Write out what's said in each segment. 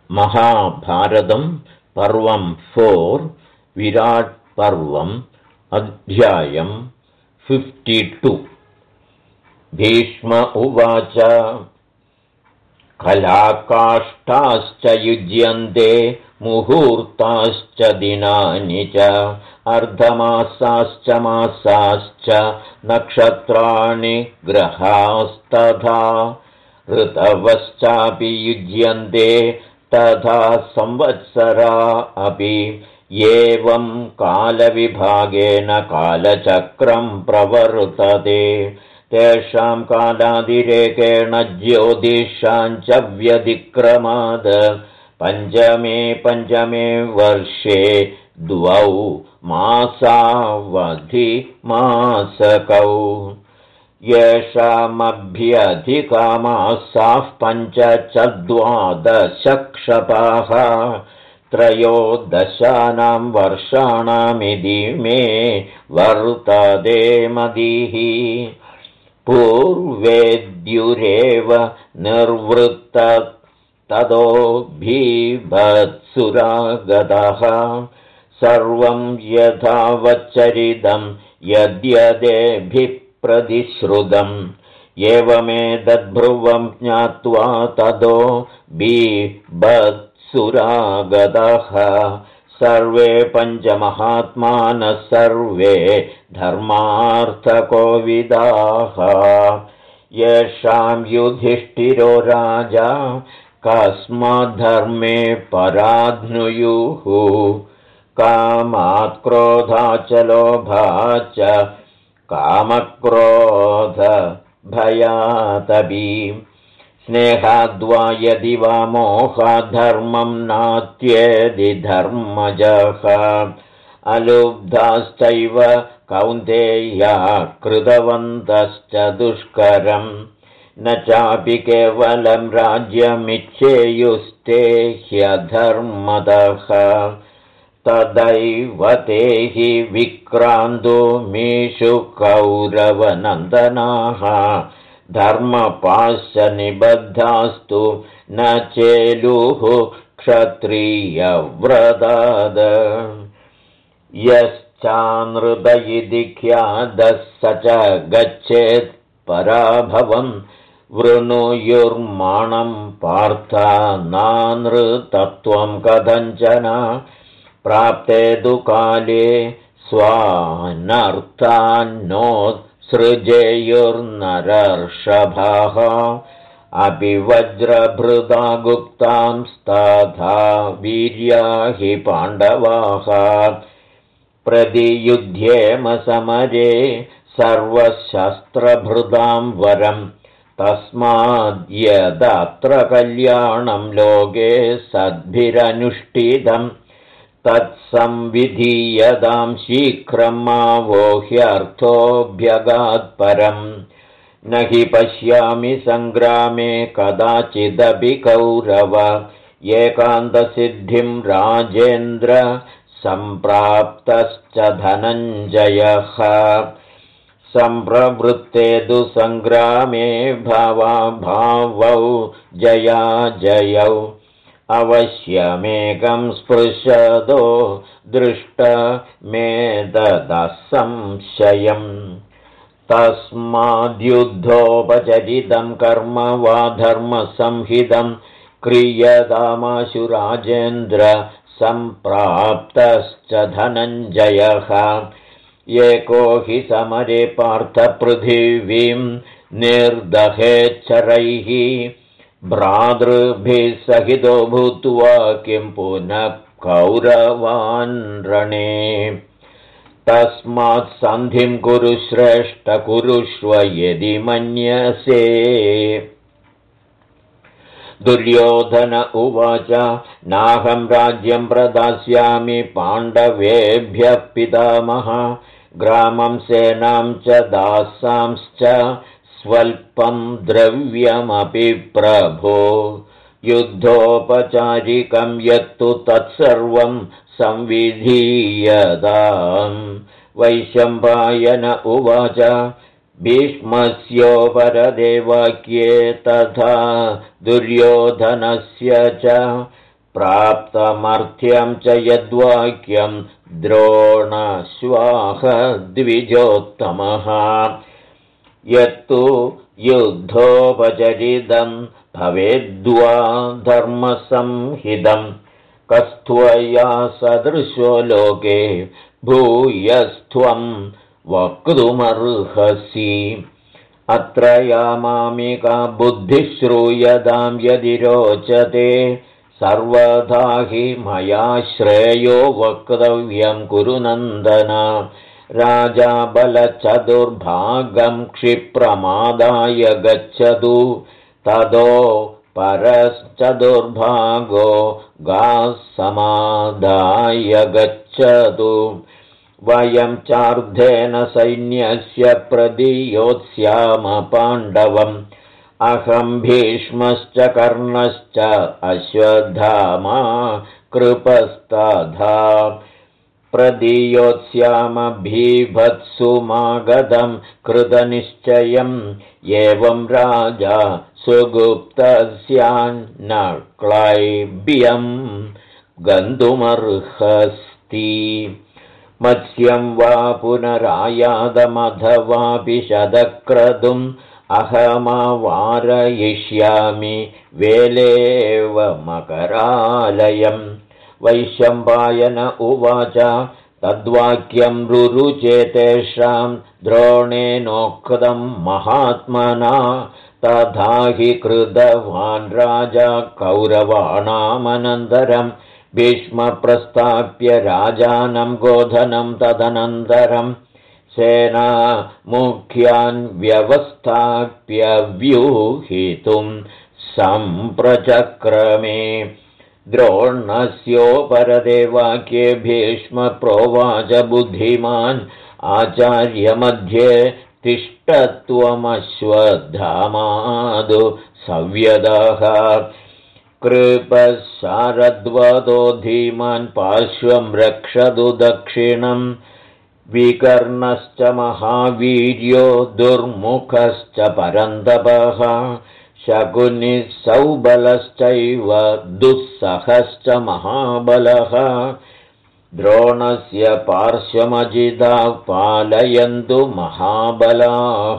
महाभारतं पर्वं 4 विराट् पर्वम् अध्यायं 52 भीष्म उवाच कलाकाष्ठाश्च युज्यन्ते मुहूर्ताश्च दिनानि च अर्धमासाश्च मासाश्च नक्षत्राणि ग्रहास्तथा ऋतवश्चापि युज्यन्ते तथा संवत्सरा अपि एवं कालविभागेन कालचक्रं प्रवर्तते तेषां कालादिरेकेण ज्योतिषाञ्च व्यतिक्रमाद पञ्चमे वर्षे 2 मासावधिमासकौ येषामभ्यधिकामासाः 5 च 12 क्षपाः 13 वर्षाणामिति मे वर्तते मतिः पूर्वेद्युरेव निर्वृत्त ततो भीभत्सुरागतः सर्वं यथावच्चरितं यद्यदेभिः प्रतिश्रुतम् एवमेतद्ब्रुवं ज्ञात्वा ततो भीभत्सुरागतः सर्वे पञ्चमहात्मानः सर्वे धर्मार्थकोविदाः येषां युधिष्ठिरो राजा कस्माद्धर्मे पराध्नुयुः कामात् क्रोधाच्च लोभाच्च कामक्रोधभयादपि स्नेहाद्वा यदि वा मोहाद्धर्मं नात्येदि धर्मजः अलुब्धाश्चैव कौन्तेया कृतवन्तश्च दुष्करं न चापि केवलं राज्यमिच्छेयुस्ते ह्यधर्मतः तदैव ते हि विक्रान्तो मीषु कौरवनन्दनाः धर्मपाश्च निबद्धास्तु न चेलुः क्षत्रियव्रताद यश्चानृत ख्यातः स च गच्छेत् पराभवं वृणुयुर्माणं पार्थ नानृतत्वं कथञ्चन प्राप्ते तु काले स्वानर्थान्नोत्सृजेयुर्नरर्षभाः अपि वज्रभृदा गुप्तांस्तथा वीर्या हि पाण्डवाः प्रतियुध्येम समरे सर्वशस्त्रभृदां वरं तस्माद्यदत्र कल्याणं लोके सद्भिरनुष्ठितम् तत्संविधीयतां शीघ्रं मा वो ह्यर्थोऽभ्यगात्परम् न हि पश्यामि सङ्ग्रामे कदाचिदपि कौरव एकान्तसिद्धिं राजेन्द्र सम्प्राप्तश्च धनञ्जयः सम्प्रवृत्ते तु सङ्ग्रामे भावाभावौ जयाजयौ अवश्यमेकं स्पृशतो दृष्टमेतदसंशयम् तस्माद्युद्धोपचरितं कर्म वा धर्मसंहितं क्रियतामाशु राजेन्द्र सम्प्राप्तश्च धनञ्जयः एको हि समरे पार्थपृथिवीं निर्दहेच्छरैः भ्रातृभिः सहितो भूत्वा किं पुनः कौरवान् रणे तस्मात् सन्धिं कुरु श्रेष्ठ कुरुष्व यदि मन्यसे दुर्योधन उवाच नाहं राज्यं प्रदास्यामि पाण्डवेभ्यः पितामह ग्रामं सेनां च दासांश्च स्वल्पं द्रव्यमपि प्रभो युद्धोपचारिकं यत्तु तत्सर्वं संविधीयताम् वैशम्पायन उवाच भीष्मस्योपरदे वाक्ये तथा दुर्योधनस्य च प्राप्तमर्थ्यं च यद्वाक्यं द्रोणश्वाहद्विजोत्तमः यत्तु युद्धोपचरितं भवेद्वा धर्मसंहितं कस्त्वया सदृशो लोके भूयस्त्वं वक्तुमर्हसि अत्र या मामिका बुद्धिः श्रूयतां यदि रोचते सर्वदा हि मया श्रेयो वक्तव्यं कुरु नन्दन राजा बलचतुर्भागं क्षिप्रमादाय गच्छतु ततो परश्चतुर्भागो गास्समादाय गच्छतु वयं चार्धेन सैन्यस्य प्रदीयोत्स्याम पाण्डवम् अहं भीष्मश्च कर्णश्च अश्वत्थामा कृपस्तथा प्रदीयोत्स्याम भीभत्सुमागतं कृतनिश्चयम् एवं राजा सुगुप्तस्यान्न क्लैब्यं गन्तुमर्हस्ति मत्स्यं वा पुनरायादमथवापि शतक्रतुम् अहमावारयिष्यामि वेलेव मकरालयम् वैशम्पायन उवाच तद्वाक्यं रुरुचे तेषां द्रोणेनोक्तं महात्मना तथा हि कृतवान् राजा कौरवाणामनन्तरं भीष्मप्रस्थाप्य राजानं गोधनं तदनन्तरं सेना मुख्यान् व्यवस्थाप्य व्यूहितुं सम्प्रचक्रमे द्रोणस्योपरदे वाक्ये भीष्म प्रोवाच बुद्धिमान् आचार्यमध्ये तिष्ठत्वमश्वत्थामादु सव्यदः कृपशारद्वदो धीमान् पार्श्वं रक्षतु दक्षिणं विकर्णश्च महावीर्यो दुर्मुखश्च परन्तपः शकुनिः सौबलश्चैव दुःसहश्च महाबलः द्रोणस्य पार्श्वमजिताः पालयन्तु महाबलाः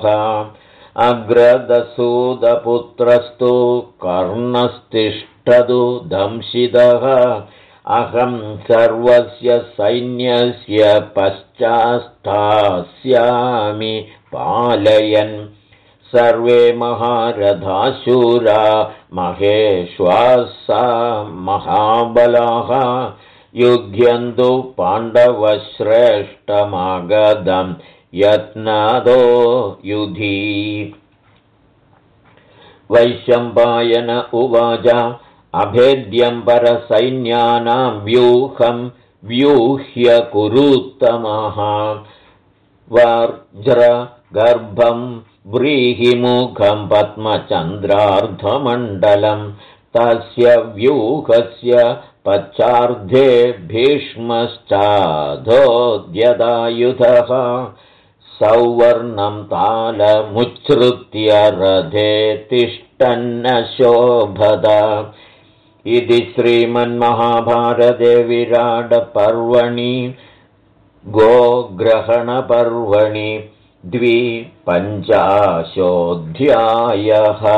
अग्रदसूदपुत्रस्तु कर्णस्तिष्ठतु दंशितः अहं सर्वस्य सैन्यस्य पश्चात्स्थास्यामि पालयन् सर्वे महारथाशूरा महेश्वासा महाबलाः युध्यन्तु पाण्डवश्रेष्ठमागधं यत्नादो युधि वैशम्पायन उवाच अभेद्यं परसैन्यानां व्यूहं व्यूह्य कुरुत्तमः वज्रगर्भं व्रीहिमुखं पद्मचन्द्रार्धमण्डलं तस्य व्यूहस्य पश्चार्धे भीष्मश्चाधोद्यदायुधः सौवर्णं तालमुच्छ्रुत्य रथे तिष्ठन्न शोभत इति श्रीमन्महाभारते विराटपर्वणि गोग्रहणपर्वणि 25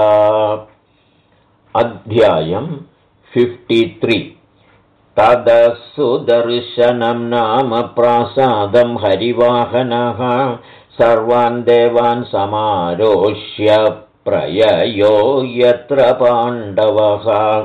अध्यायं 53 ततः सुदर्शनं नाम प्रासादं हरिवाहनः सर्वान् देवान् समारोह्य प्रययो यत्र पाण्डवः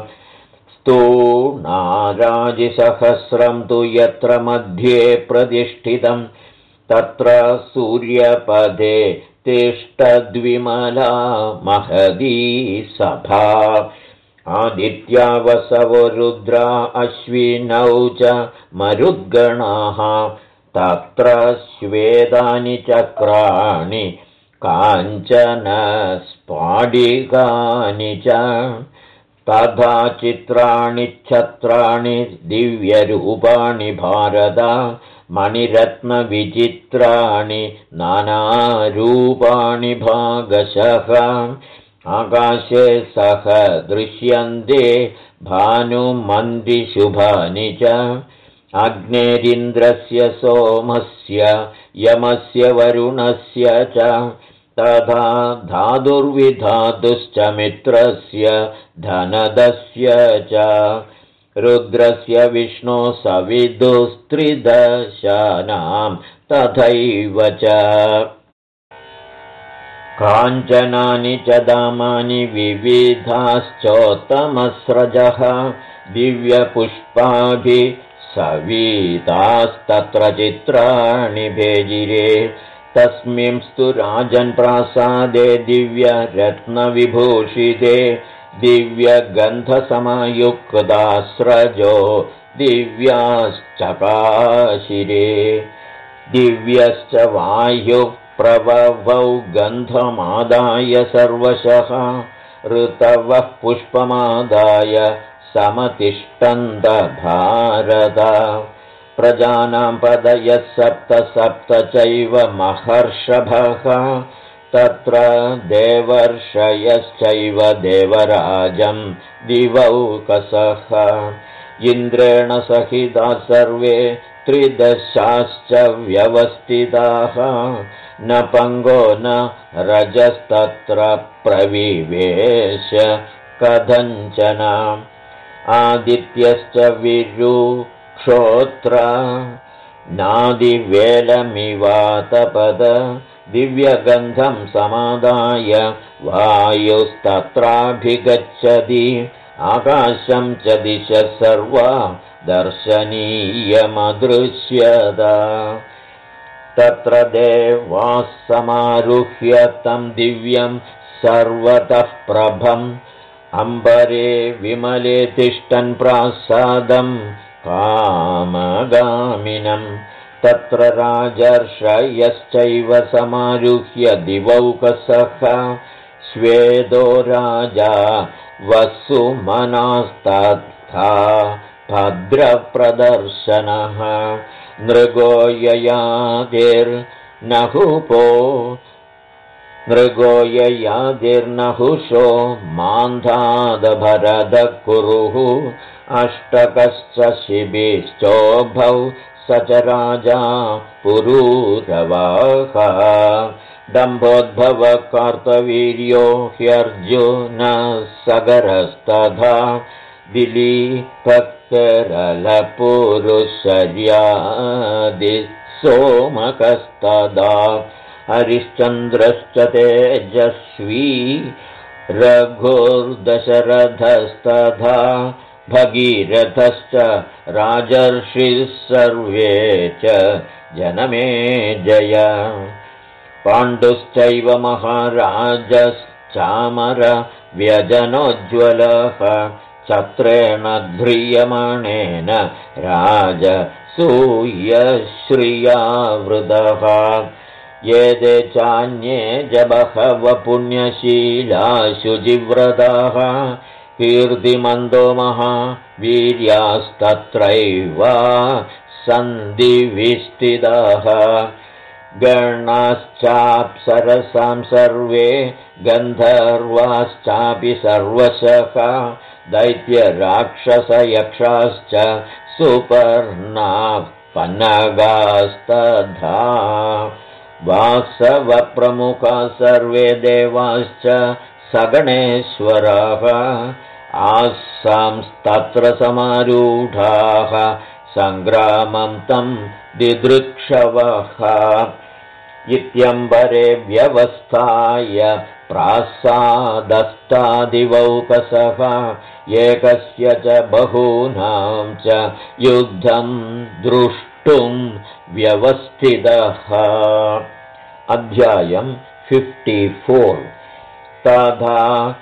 स्तूणाराजिसहस्रं तु यत्र मध्ये प्रतिष्ठितं तत्र सूर्यपदे तिष्ठद्विमला महदी सभा आदित्या वसवो रुद्रा अश्विनौ च मरुद्गणाः तत्र श्वेतानि चक्राणि काञ्चन स्फाटिकानि च तथा चित्राणि छत्राणि दिव्यरूपाणि भारत मणिरत्नविचित्राणि नानारूपाणि भागशः आकाशे सह दृश्यन्ते भानुमन्दिशुभानि च अग्नेरिन्द्रस्य सोमस्य यमस्य वरुणस्य च तथा धातुर्विधातुश्च मित्रस्य धनदस्य च रुद्रस्य विष्णो सविदुस्त्रिदशानां तथैव च काञ्चनानि च धामानि विविधाश्चोत्तमस्रजः दिव्यपुष्पाभिः सवितास्तत्र चित्राणि भेजिरे तस्मिंस्तु राजन्प्रासादे दिव्यरत्नविभूषिते दिव्यगन्धसमयुक्तास्रजो दिव्याश्चकाशिरे दिव्यश्च वायुः प्रववौ गन्धमादाय सर्वशः ऋतवः पुष्पमादाय समतिष्ठन्त भारत प्रजानां पदयः सप्त सप्त चैव महर्षभः तत्र देवर्षयश्चैव देवराजं दिवौकसः इन्द्रेण सहिताः सर्वे त्रिदशाश्च व्यवस्थिताः न पङ्गो न रजस्तत्र प्रविवेश कथञ्चन आदित्यश्च विरुक्षोत्र नादिवेलमिवातपद दिव्यगन्धं समादाय वायुस्तत्राभिगच्छति आकाशं च दिशः सर्वा दर्शनीयमदृश्यत तत्र देवाः समारुह्य तं दिव्यं सर्वतः प्रभम् अम्बरे विमले तिष्ठन् प्रासादं कामगामिनं तत्र राजर्षयश्चैव समारुह्य दिवौकसः श्वेदो राजा वसुमनास्तथा भद्रप्रदर्शनः नृगो ययादिर्नहुषो मान्धादभरदः कुरुः अष्टकश्च शिबिश्चोभौ स च राजा पुरूरवाः दम्भोद्भवः कार्तवीर्यो ह्यर्जुनः सगरस्तथा दिलीपकरलपुरुषर्यादिसोमकस्तदा हरिश्चन्द्रश्च तेजस्वी रघुर्दशरथस्तथा भगीरथश्च राजर्षिः सर्वे च जनमेजय पाण्डुश्चैव महाराजश्चामर व्यजनोज्ज्वलः छत्रेण ध्रियमाणेन राजसूयश्रियावृतः ये ते चान्ये च बहवः पुण्यशीला शुचिव्रताः कीर्तिमन्दो महावीर्यास्तत्रैव सन्दिविस्थिताः गणाश्चाप्सरसां सर्वे गन्धर्वाश्चापि सर्वशः दैत्यराक्षसयक्षाश्च सुपर्णाः पन्नगास्तथा वासवप्रमुखाः सर्वे देवाश्च सगणेश्वराः आसांस्तत्र समारूढाः सङ्ग्रामं तं दिदृक्षवः इत्यम्बरे व्यवस्थाय प्रासादस्तादिवौकसः एकस्य च बहूनां च युद्धं द्रष्टुं व्यवस्थितः अध्यायं 54 तथा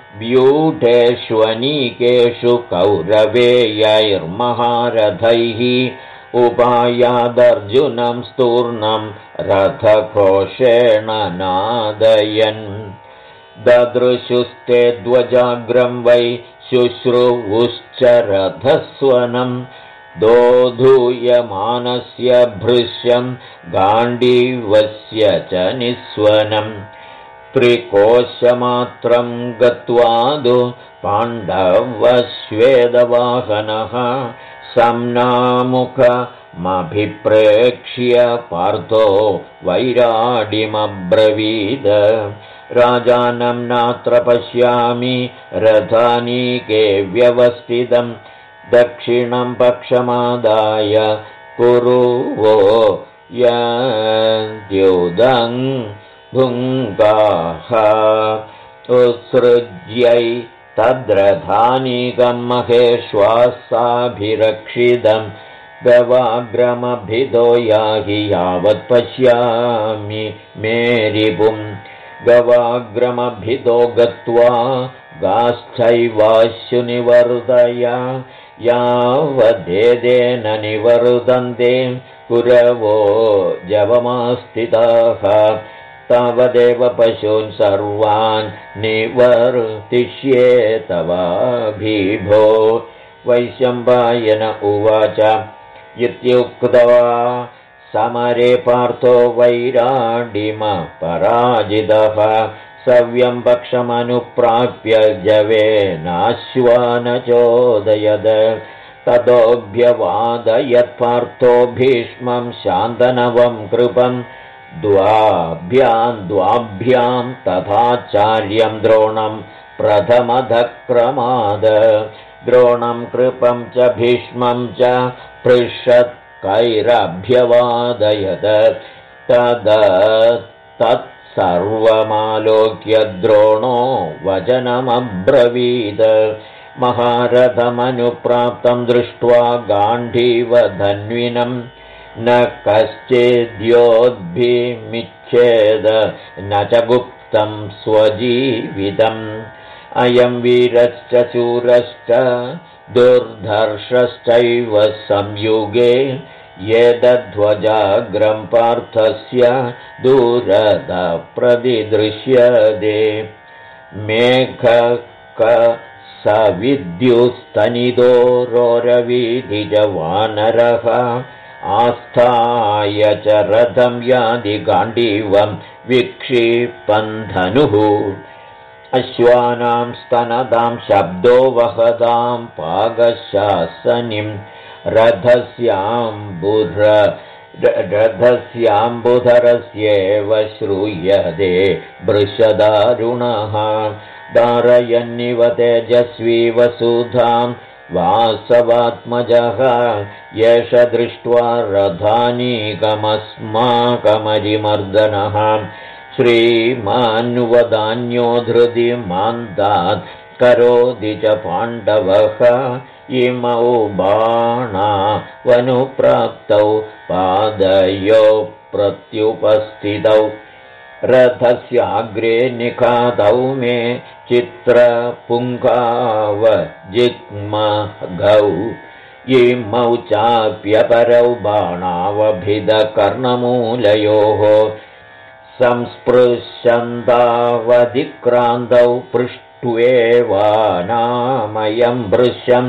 व्यूढेष्वनीकेषु कौरवेयैर्महारथैः उपायादर्जुनं स्तूर्णं रथघोषेण नादयन् ददृशुस्ते ध्वजाग्रं वै शुश्रुवुश्च रथस्वनं दोधूयमानस्य भृश्यं गाण्डीवस्य च निस्वनं त्रिकोशमात्रं गत्वादु पाण्डवश्वेदवाहनः संनामुखमभिप्रेक्ष्य पार्थो वैराडिमब्रवीद राजानं नात्र पश्यामि रथानीके व्यवस्थितं दक्षिणं पक्षमादाय कुरु वो यद्युदं भुङ्गाः उत्सृज्यै तद्रथानीकं महेश्वासाभिरक्षितं गवाग्रमभिदो याहि यावत् पश्यामि मेरिपुं गवाग्रमभिदो गत्वा गाश्चैवाश्युनिवर्तय यावदेदेन निवर्तन्ते कुरवो जवमास्थिताः तावदेव पशून् सर्वान् निवर्तिष्ये तवाभिभो वैशम्पायन उवाच इत्युक्त्वा समरे पार्थो वैराडिमपराजितः सव्यं पक्षमनुप्राप्य जवेनाश्वानचोदयद ततोऽभ्यवादयत्पार्थो भीष्मं शान्तनवं कृपं द्वाभ्यां तथाचार्यं द्रोणं प्रथमधक्रमाद द्रोणं कृपं च भीष्मं च पृषत्कैरभ्यवादयद तत्सर्वमालोक्य द्रोणो वचनमब्रवीद महारथमनुप्राप्तं दृष्ट्वा गाण्डीवधन्विनं न कश्चिद्योद्भिमिच्छेद न च गुप्तं स्वजीवितम् अयं वीरश्च शूरश्च दुर्धर्षश्चैव संयुगे येदध्वजाग्रं पार्थस्य दूरतः प्रतिदृश्यते मेघकसविद्युस्तनितो रोरवीधिजवानरः आस्थाय च रथं यादि गाण्डीवं विक्षिपन्धनुः अश्वानां स्तनदां शब्दो वहदां पागशासनिं रथस्याम्बुधरस्येव श्रूयते वृषदारुणः धारयन्निव तेजस्वी वसुधां वासवात्मजः येष दृष्ट्वा रथानीकमस्माकमरिमर्दनः श्रीमान्वदान्यो धृति मान्तात् करोति च पाण्डवः इमौ बाणावनुप्राप्तौ पादयो प्रत्युपस्थितौ रथस्याग्रे निखातौ मे चित्रपुङ्खावजिग्मघौ इमौ चाप्यपरौ बाणावभिदकर्णमूलयोः संस्पृशन्तावधिक्रान्तौ पृष्ट्वेवानामयं भृशं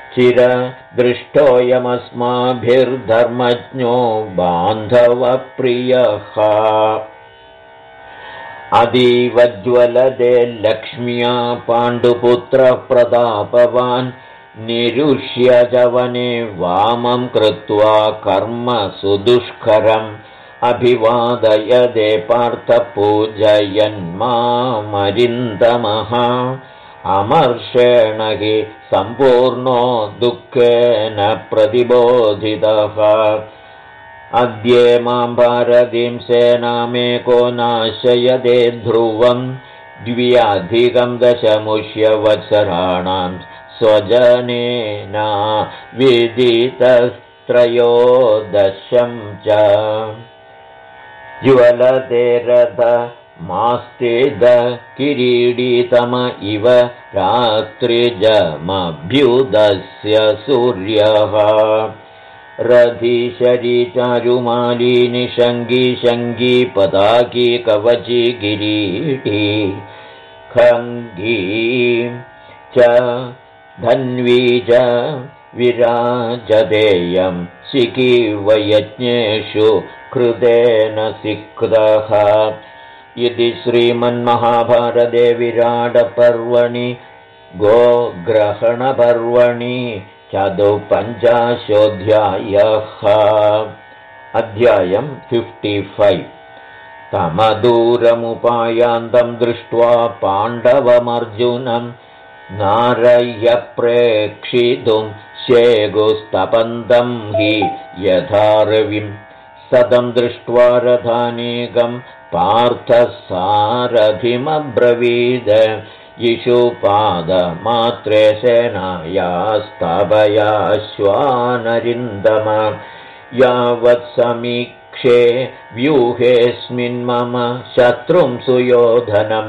चिरदृष्टोऽयमस्माभिर्धर्मज्ञो बान्धवप्रियः अतीवज्वलदे लक्ष्म्या पाण्डुपुत्रः प्रतापवान् निरुष्य च वने वामं कृत्वा कर्म सुदुष्करम् अभिवादयदे पार्थपूजयन्मामरिन्दमः अमर्षेण हि सम्पूर्णो दुःखेन प्रतिबोधितः अद्ये मां भारतीं सेनामेको नाशयदे ध्रुवं द्व्यधिकं दशमुष्यवत्सराणां स्वजनेन विदितस्त्रयोदशं च ज्वलते रथमास्तेद किरीडितम इव रात्रिजमभ्युदस्य सूर्यः रथीशरी चारुमाली निषङ्गी शङ्गी पताकी कवची किरीटी खङ्गी च धन्वी च विराजतेयं शिखीवयज्ञेषु कृतेन सिक्तः इति श्रीमन्महाभारते विराटपर्वणि गोग्रहणपर्वणि 45 अध्यायम् 55 तमदूरमुपायान्तं दृष्ट्वा पाण्डवमर्जुनं नारय्य प्रेक्षितुं शेगुस्तपन्तं हि यथा रविं सतं दृष्ट्वा रथानेकं पार्थसारथिमब्रवीद इषुपादमात्रे सेनायास्तापयाश्वानरिन्दम यावत् समीक्षे व्यूहेऽस्मिन् मम शत्रुं सुयोधनं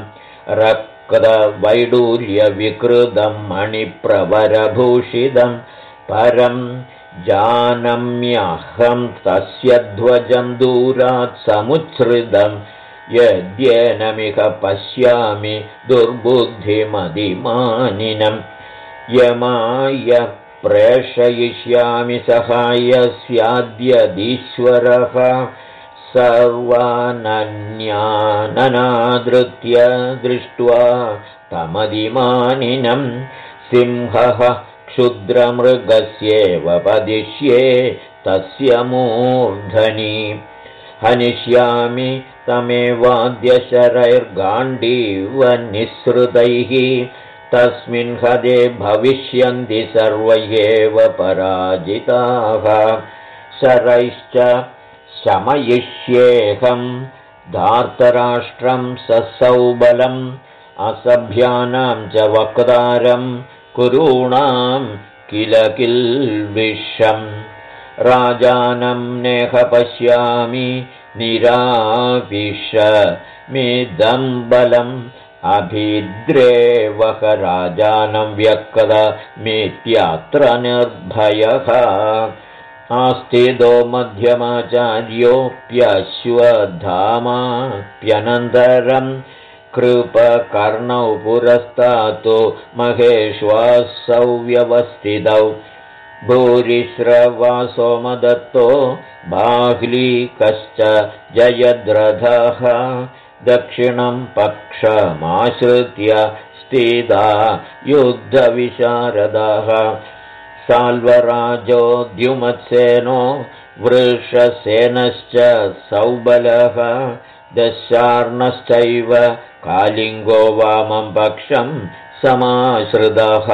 रक्तवैडूर्यविकृतं मणिप्रवरभूषितं परं जानम्यहं तस्य ध्वजं दूरात् समुच्छ्रितं यद्येनमिह पश्यामि दुर्बुद्धिमदिमानिनं यमाय प्रेषयिष्यामि सहायस्याद्यदीश्वरः सर्वानन्याननादृत्य दृष्ट्वा तमदिमानिनं सिंहः क्षुद्रमृगस्येव वदिष्ये तस्य मूर्धनि हनिष्यामि तमेवाद्यशरैर्गाण्डीवनिःसृतैः तस्मिन् हदे भविष्यन्ति सर्व एव पराजिताः शरैश्च शमयिष्येऽहं धार्तराष्ट्रं ससौबलम् असभ्यानां च वक्तारं कुरूणां किल किल्बिषम् राजानं नेह पश्यामि निराविशमिदं बलम् अभिद्रेवह राजानं व्यक्तमित्यत्र निर्भयः आस्थितो मध्यमाचार्योऽप्यश्वत्थामाप्यनन्तरं कृपकर्णौ पुरस्तातो महेश्वासौ व्यवस्थितौ भूरिश्रवासो मदत्तो बाह्लीकश्च जयद्रथः दक्षिणं पक्षमाश्रित्य स्थिता युद्धविशारदः साल्वराजो द्युमत्सेनो वृषसेनश्च सौबलः दशार्णश्चैव कालिङ्गो वामं पक्षं समाश्रितः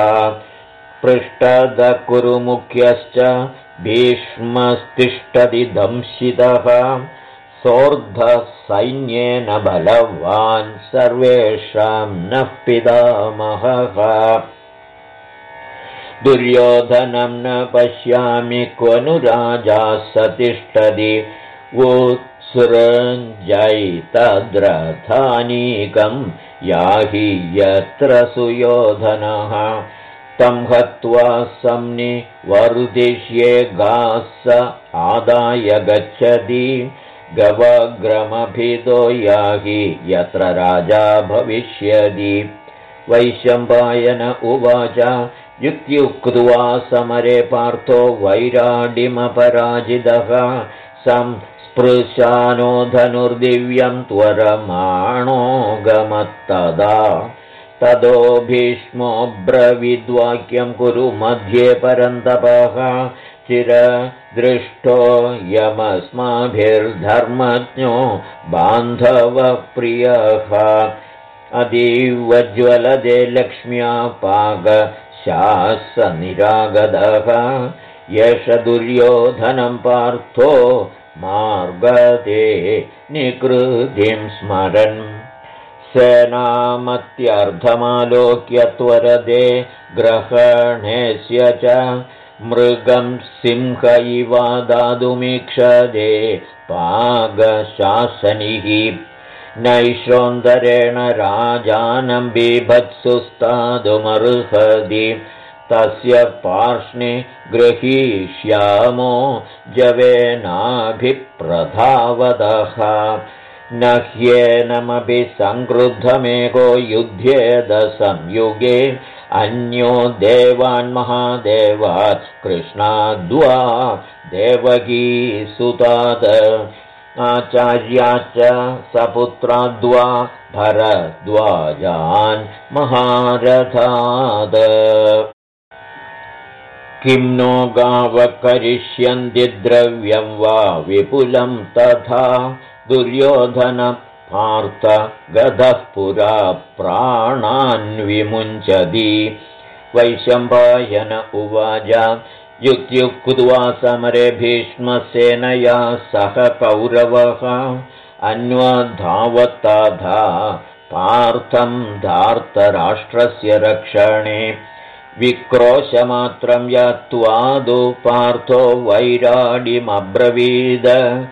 पृष्ठदकुरुमुख्यश्च भीष्मस्तिष्ठति दंशितः सोऽर्धसैन्येन बलवान् सर्वेषां नः पितामहः दुर्योधनं न पश्यामि क्वनु राजा स तिष्ठति उत्सृञ्जैतद्रथानीकं याहि यत्र सुयोधनः तं हत्वा संनिवर्दिष्ये गास्स आदाय गच्छति गवाग्रमभितो याहि यत्र राजा भविष्यति वैशम्पायन उवाच युक्त्युक्त्वा समरे पार्थो वैराडिमपराजितः संस्पृशानो धनुर्दिव्यं त्वरमाणो गमत्तदा ततो भीष्मो ब्रवीद्वाक्यं कुरु मध्ये परन्तपः चिरदृष्टो यमस्माभिर्धर्मज्ञो बान्धवप्रियः अतीवज्वलदे लक्ष्म्या पाकशासनिरागतः एष दुर्योधनं पार्थो मार्गते निकृतिं स्मरन् सेनामत्यर्धमालोक्य त्वरदे ग्रहणेस्य च मृगं सिंह इवा दातुमीक्षदे पाकशासनिः नैश्रोन्दरेण राजानं बीभत्सुस्तादुमर्हति तस्य पार्ष्णि गृहीष्यामो जवेनाभिप्रधावतः न ह्येनमपि संक्रुद्धमेको युध्येद संयुगे अन्यो देवान् महादेवात् कृष्णाद्वा देवकी सुतात् आचार्याश्च सपुत्राद्वा भरद्वाजान् महारथात्। किं नो गावः करिष्यन्ति द्रव्यं वा विपुलं तथा दुर्योधन पार्थ गतः पुरा प्राणान् विमुञ्चति। वैशम्पायन उवाच युत्युक्त्वा समरे भीष्मसेनया सह कौरवः अन्वधावत्तथा पार्थं धार्तराष्ट्रस्य रक्षणे। विक्रोशमात्रं यत्त्वादु पार्थो वैराडिमब्रवीद।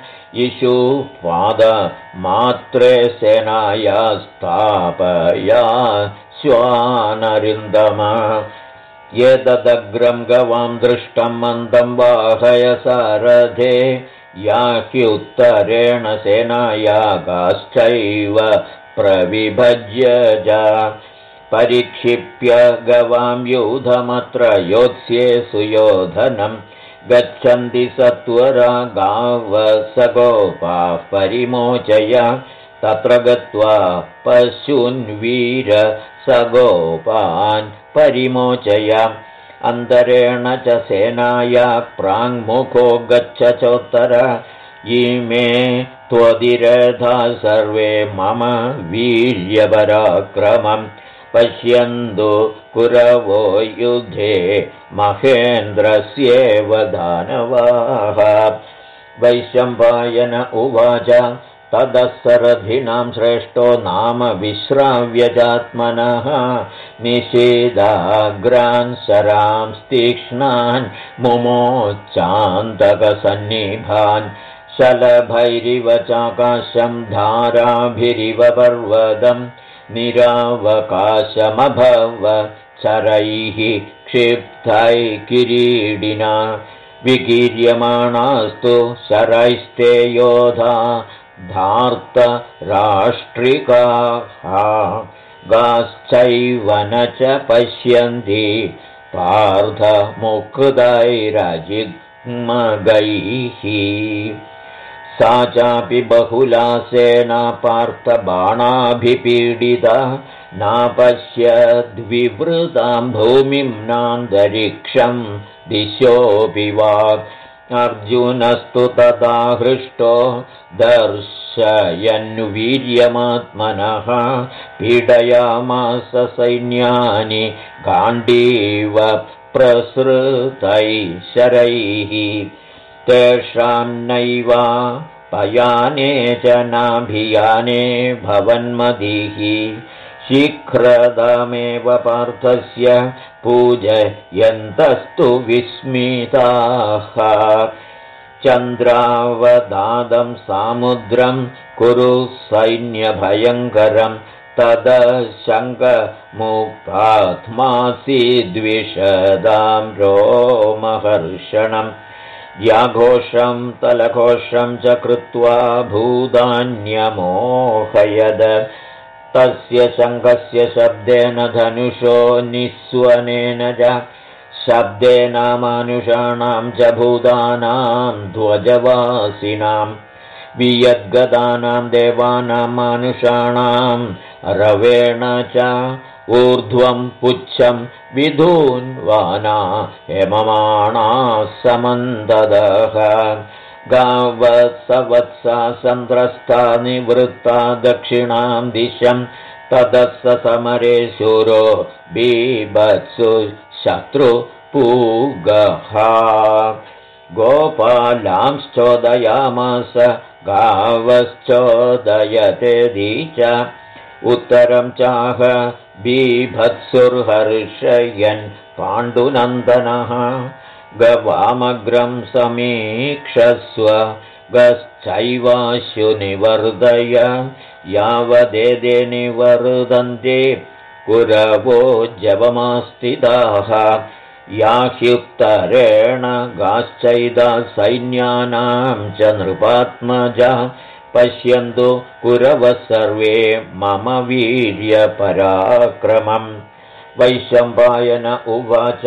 इषुपादमात्रे सेनाया स्थापया स्वानरिन्दम। एतदग्रं गवां दृष्टं मन्दं वाहय सारथे। याह्युत्तरेण सेनाया गाश्चैव प्रविभज्य च। परिक्षिप्य गवां यूधमत्र योत्स्ये सुयोधनं। गच्छन्ति सत्वरा गावसगोपाः परिमोचय। तत्र गत्वा पशून्वीर सगोपान् परिमोचय। अन्तरेण च सेनाया प्राङ्मुखो गच्छ चोत्तर। इमे त्वदिरथा सर्वे मम वीर्यपराक्रमम्। पश्यन्तु कुरवो युद्धे महेन्द्रस्येव दानवाः। वैशम्पायन उवाच ततः सरथिनां श्रेष्ठो नाम विश्राव्यजात्मनः। निषेधाग्रान् शरां तीक्ष्णान् मुमोच्चान्तकसन्निभान्। शलभैरिव चाकाशं धाराभिरिव पर्वतम्। निरावकाशमभव चरैः क्षिप्तैः किरीडिना। विकीर्यमाणास्तु शरैस्ते योधा धार्तराष्ट्रिकाः। गाश्चैव न च पश्यन्ति पार्थमुक्तैरजिग्मगैः। सा चापि बहुला सेना पार्थबाणाभिपीडिता। नापश्यद्विवृतां भूमिं नान्तरिक्षं दिशोऽपि वा। अर्जुनस्तु तदा हृष्टो दर्शयन्वीर्यमात्मनः। पीडयामास सैन्यानि गाण्डीव प्रसृतैः शरैः। तेषां नैव पयाने च नाभियाने भवन्मदिः। शीघ्रतमेव पार्थस्य पूजयन्तस्तु विस्मिताः। चन्द्रावदादं सामुद्रं कुरु सैन्यभयङ्करं। तदशङ्कमुक्तात्मासि द्विषदां रोमहर्षणम्। याघोषं तलघोषं च कृत्वा भूतान्यमोहयद। तस्य शङ्खस्य शब्देन धनुषो निस्वनेन च। शब्देनामानुषाणां च भूतानां ध्वजवासिनां। वियद्गदानां देवानां मानुषाणां रवेण च। ऊर्ध्वं पुच्छं विधून्वाना हेममाणा समन्ददः। गावत्सवत्सा सन्द्रस्ता निवृत्ता दक्षिणां दिशं। ततः स समरे शूरो बीभत्सु शत्रुपूगः। गोपालांश्चोदयामास गावश्चोदयतेऽधि च। उत्तरं चाह बीभत्सुर्हर्षयन् पाण्डुनन्दनः। गवामग्रं समीक्षस्व गश्चैवाशु निवर्धय। यावदेदे निवर्धन्ते कुरवो जवमास्थिताः। याह्युत्तरेण गाश्चैदा सैन्यानां च नृपात्मजा। पश्यन्तु कुरवः सर्वे मम वीर्यपराक्रमम्। वैशम्पायन उवाच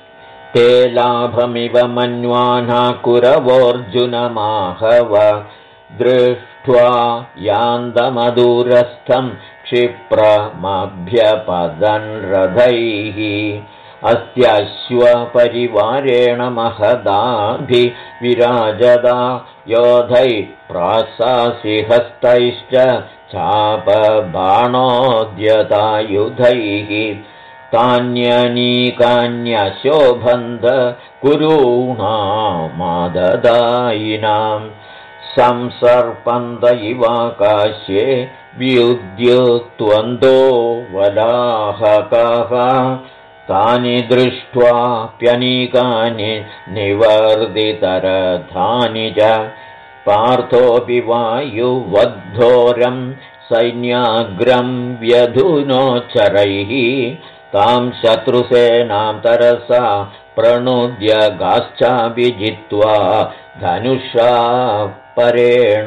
ते लाभमिव मन्वाना कुरवोऽर्जुनमाहव। दृष्ट्वा यान्दमदूरस्थं क्षिप्रमभ्यपदन् रथैः अस्त्याश्वपरिवारेण महदाभिविराजदा योधैः प्रासासिहस्तैश्च चापबाणोद्यतायुधैः तान्यनीकान्यशोभन्त कुरूणामाददायिनां संसर्पन्त इवाकाश्ये व्युद्युत्वन्दो वलाहकाः तानि दृष्ट्वाप्यनीकानि निवर्दितरथानि च पार्थोऽपि वायुवद्धोरं सैन्याग्रं व्यधुनोच्चरैः तां शत्रुसेनां तरसा प्रणुद्य गाश्चापि जित्वा धनुषा परेण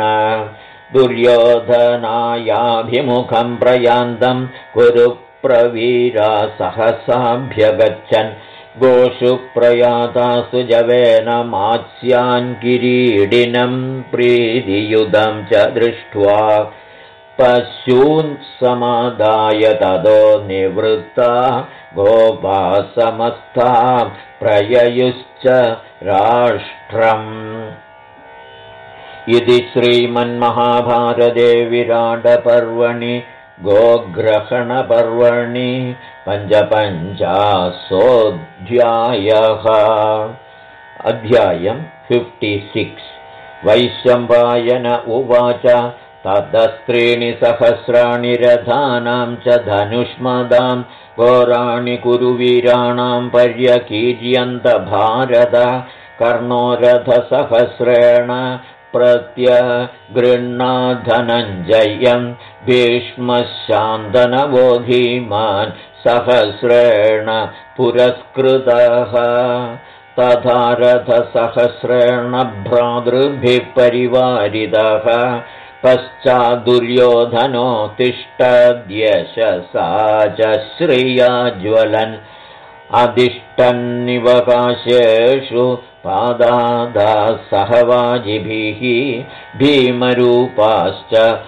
दुर्योधनायाभिमुखं प्रयान्तं कुरुप्रवीरा सहसाभ्यगच्छन् गोषु प्रयातासु जवेन मात्स्यान् किरीडिनं प्रीतियुधं च दृष्ट्वा पशून् समादाय ततो निवृत्ता गोपासमस्ता प्रययुश्च राष्ट्रम्। इति श्रीमन्महाभारते विराटपर्वणि गोग्रहणपर्वणि पञ्चपञ्चाशोऽध्यायः। अध्यायं 56। वैशम्पायन उवाच ततस्त्रीणि सहस्राणि रथानां च धनुष्मदां घोराणि कुरुवीराणां पर्यकीर्यन्त भारत कर्णो रथसहस्रेण प्रत्यगृह्णाधनञ्जयं भीष्मशान्तनवो धीमान् सहस्रेण पुरस्कृतः तथा रथसहस्रेण भ्रातृभिः परिवारितः पश्चाद्दुर्योधनो तिष्ठद्यशसा च श्रिया ज्वलन् अधिष्ठन्निवकाशेषु पादादासहवाजिभिः भीमरूपाश्च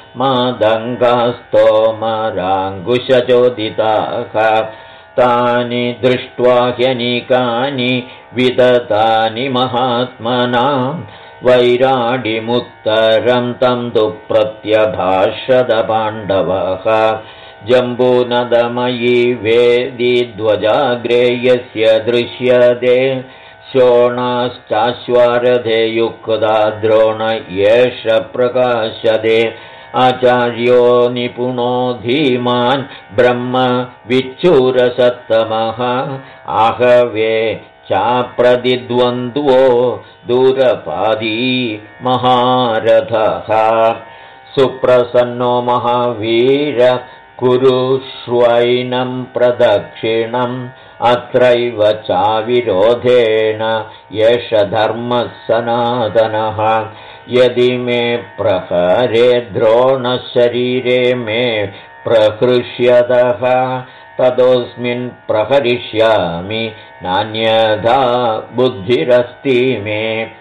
मादङ्गास्तोमराङ्कुशचोदिताः तानि दृष्ट्वा ह्यनीकानि विदतानि महात्मनां वैराडिमुत्तरं तं तु प्रत्यभाषद पाण्डवः जम्बूनदमयी वेदिध्वजाग्रे यस्य दृश्यते शोणाश्चाश्वारथे युक्ता द्रोण एष प्रकाशते आचार्यो निपुणो धीमान् ब्रह्म विच्छूरसत्तमः आहवे चाप्रतिद्वन्द्वो दूरपादी महारथः सुप्रसन्नो महावीर कुरुष्वैनं प्रदक्षिणम् अत्रैव चाविरोधेन एष धर्मः सनातनः यदि मे प्रहरे द्रोणशरीरे मे प्रहृष्यतः ततोऽस्मिन् प्रहरिष्यामि नान्यथा बुद्धिरस्ति मे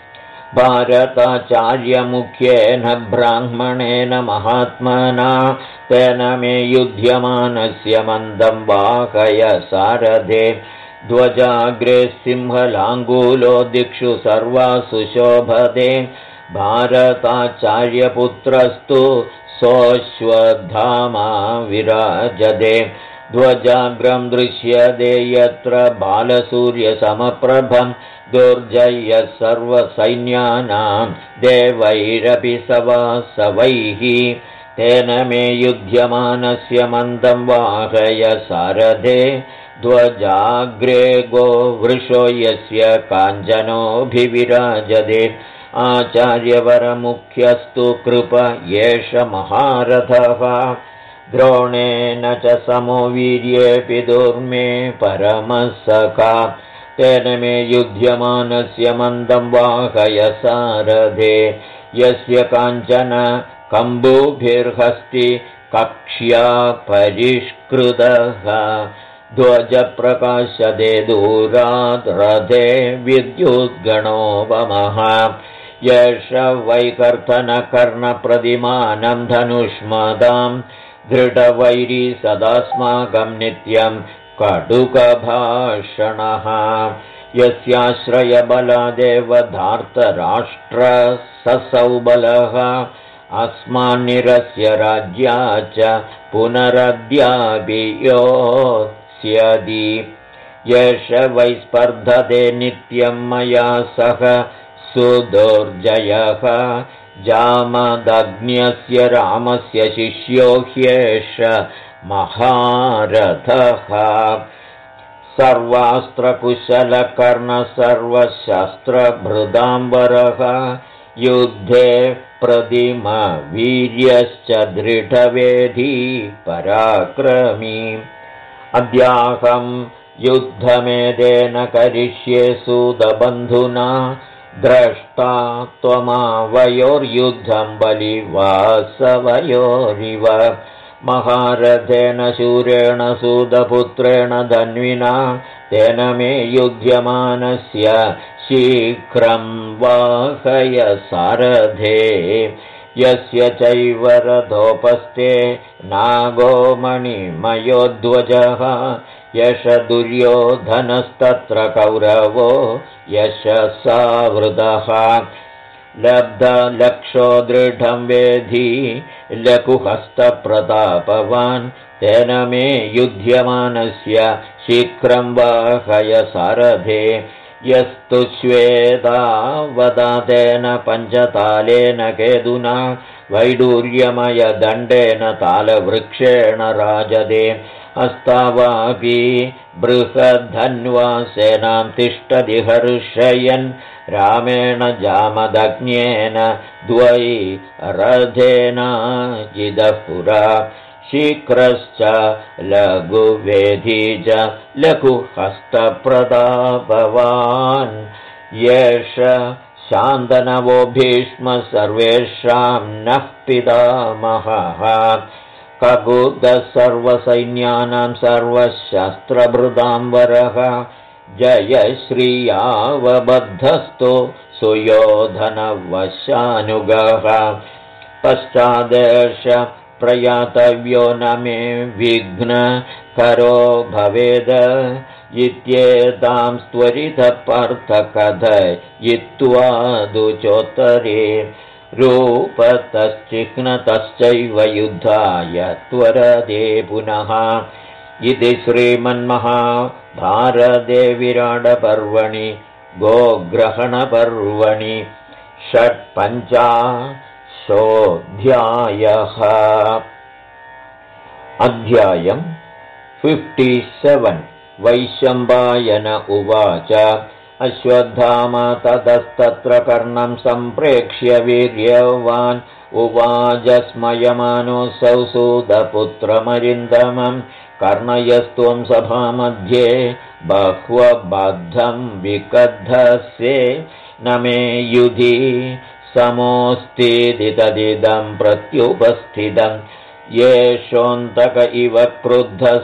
भारताचार्यमुख्येन ब्राह्मणेन महात्मना तेन मे युध्यमानस्य मन्दं वाहय सारथे ध्वजाग्रे सिंहलाङ्गूलो दिक्षु सर्वासु शोभते भारताचार्यपुत्रस्तु सोऽश्वत्थामा विराजते ध्वजाग्रं दृश्यते यत्र बालसूर्यसमप्रभं दुर्जयः सर्वसैन्यानां देवैरपि सवासवैः तेन मे युध्यमानस्य मन्दं वाहय सारथे ध्वजाग्रे गोवृषो यस्य काञ्चनोऽभिविराजते आचार्यवरमुख्यस्तु कृप एष महारथः द्रोणेन च समो वीर्येऽपि दुर्मे परमः सखा तेन मे युध्यमानस्य मन्दं वाहय सारथे यस्य काञ्चन कम्बुभिर्हस्ति कक्ष्या परिष्कृतः ध्वजप्रकाशते दूरात् रथे विद्युद्गणोपमः यश वैकर्तनकर्णप्रतिमानं धनुष्मदां दृढवैरी सदास्माकं नित्यं कटुकभाषणः यस्याश्रयबलादेव धार्तराष्ट्रससौबलः अस्मान्निरस्य राज्या च पुनरद्यापि योत्स्यति यश वै स्पर्धते नित्यं मया सह सुदुर्जयः जामदग्न्यस्य रामस्य शिष्यो ह्येष महारथः सर्वास्त्रकुशलकर्णसर्वशस्त्रभृदाम्बरः युद्धे प्रतिमवीर्यश्च दृढवेदी पराक्रमी अद्याहं युद्धमेदेन करिष्ये सूदबन्धुना द्रष्टा त्वमावयोर्युद्धं बलिवासवयोरिव महारथेन शूरेण सूदपुत्रेण धन्विना तेन मे युध्यमानस्य शीघ्रं वाहय सारथे यस्य चैव रथोपस्थे नागोमणिमयोध्वजः यश दुर्योधनस्तत्र कौरवो यशसावृतः लब्धलक्षो दृढं वेधी लघुहस्तप्रतापवान् तेन मे युध्यमानस्य शीघ्रं वाहय सारथे यस्तु श्वेतावदातेन पञ्चतालेन केतुना वैडूर्यमयदण्डेन तालवृक्षेण राजते अस्तावापि बृहद्धन्वा सेनां तिष्ठति हर्षयन् रामेण जामदग्न्येन द्वै रथेनाजिदः पुरा शीघ्रश्च लघुवेधी च लघुहस्तप्रतापवान् येष शान्तनवो भीष्म सर्वेषां नः पितामहः ककुदः सर्वसैन्यानां सर्वशस्त्रभृताम्बरः जयश्रियावबद्धस्तो सुयोधनवशानुगः पश्चादेश प्रयातव्यो न मे विघ्नकरो भवेद इत्येतां त्वरितः पार्थकथयित्वा दुचोत्तरे रूपतश्चिह्नतश्चैव युद्धाय त्वरदे पुनः इति श्रीमन्महाभारते विराटपर्वणि गोग्रहणपर्वणि षट्पञ्चाशोऽध्यायः अध्यायम् 57 वैशम्पायन उवाच अश्वत्थामा ततस्तत्र कर्णं सम्प्रेक्ष्य वीर्यवान् उवाच स्मयमानोऽसौ सूतपुत्रमरिन्दमं कर्णयस्त्वं सभामध्ये बह्वबद्धं विकद्धसे न मे युधि समोऽस्तीति तदिदं प्रत्युपस्थितं येषोऽन्तक इव क्रुद्धः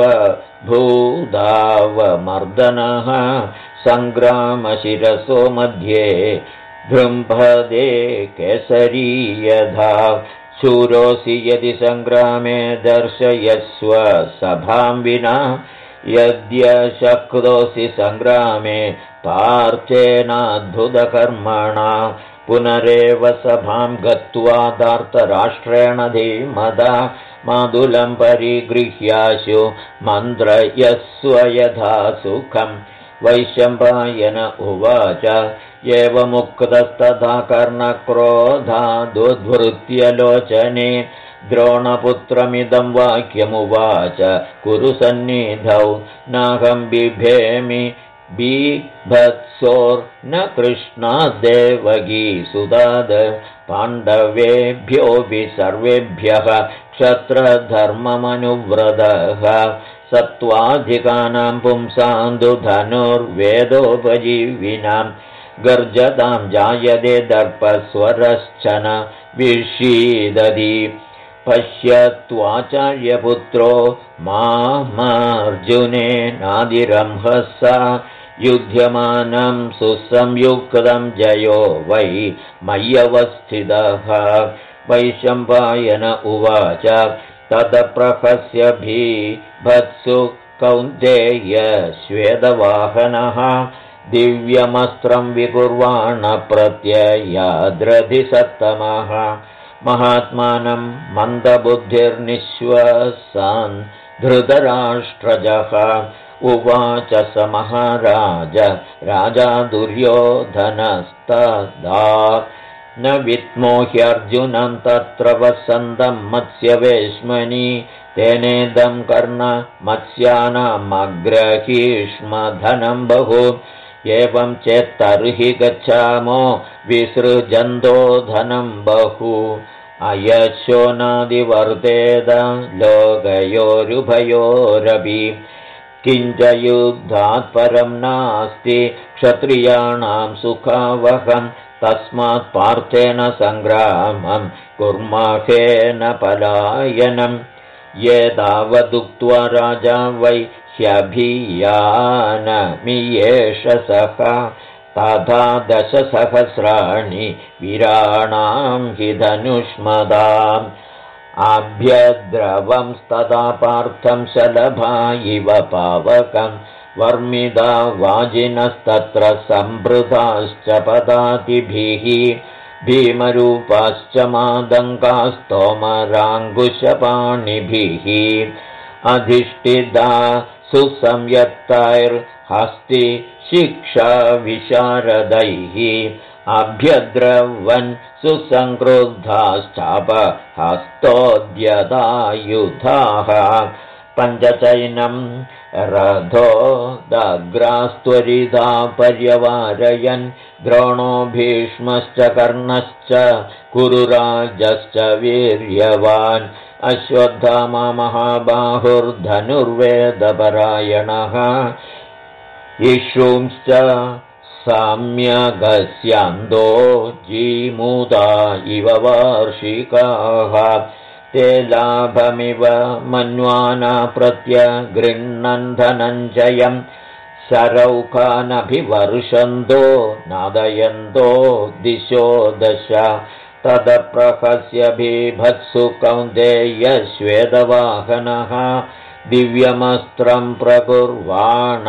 सर्वभूतावमर्दनः सङ्ग्रामशिरसो मध्ये धृम्भदे केसरी यथा शूरोऽसि यदि सङ्ग्रामे दर्शयस्व सभां विना यद्यशक्तोऽसि सङ्ग्रामे पार्थेनाद्भुतकर्मणा पुनरेव सभां गत्वा धार्तराष्ट्रेण धीमता मादुलं परिगृह्याशु मन्त्रयस्व यथा सुखम् वैशम्पायन उवाच एवमुक्तस्तथा कर्णक्रोधादुद्वृत्य लोचने द्रोणपुत्रमिदं वाक्यमुवाच कुरु सन्निधौ नाहं बिभेमि बीभत्सोर्न कृष्णाद्देवगी सुदाद पाण्डवेभ्योऽपि सर्वेभ्यः क्षत्रधर्ममनुव्रतः सत्त्वाधिकानां पुंसान्दु धनुर्वेदोपजीविनां गर्जतां जायते दर्पस्वरश्चन विषीदति पश्यत्वाचार्यपुत्रो मामर्जुनेनादिरंहसा युध्यमानं सुसंयुक्तं जयो वै मय्यवस्थितः वैशम्पायन उवाच तदप्रहस्य भीभत्सु कौन्तेय श्वेतवाहनः दिव्यमस्त्रं विकुर्वाण प्रत्ययाद्रधिसत्तमः महात्मानं मन्दबुद्धिर्निःश्वसान् धृतराष्ट्रजः उवाच स महाराज राजा दुर्योधनस्तदा न विद्मोह्यर्जुनं तत्र वसन्तं मत्स्यवेश्मनि तेनेदं कर्णमत्स्यानामग्रहीष्म धनं बहु एवं चेत्तर्हि गच्छामो विसृजन्तो धनं बहु अयशो नादिवर्तेद लोकयोरुभयोरपि किञ्च युद्धात् परं नास्ति क्षत्रियाणां सुखावहं तस्मात् पार्थेन सङ्ग्रामं कुर्महेन पलायनं ये तावदुक्त्वा राजा वै ह्यभियानमियेष सः तथा 10,000 वीराणां हि धनुष्मदाम् अभ्यद्रवंस्तदा पार्थं शलभा इव पावकं वर्मिदा वाजिनस्तत्र सम्भृताश्च पदातिभिः भीमरूपाश्च मादङ्कास्तोमराङ्कुशपाणिभिः अधिष्ठिता सुसंयत्तैर्हस्ति शिक्षा विशारदैः अभ्यद्रवन् सुसंक्रुद्धाश्चापहस्तोद्यतायुधाः पञ्चचैनं रथोदग्रास्त्वरिधा पर्यवारयन् द्रोणो भीष्मश्च कर्णश्च कुरुराजश्च वीर्यवान् अश्वत्थामा महाबाहुर्धनुर्वेदपरायणः इषुंश्च साम्यगस्यन्दो जीमूता इव वार्षिकाः ते लाभमिव मन्वाना प्रत्यगृह्णन् धनञ्जयं शरौखानभिवर्षन्तो नादयन्तो दिशो दश तदप्रहस्य भीभत्सु कौन्तेय श्वेतवाहनः दिव्यमस्त्रं प्रकुर्वाण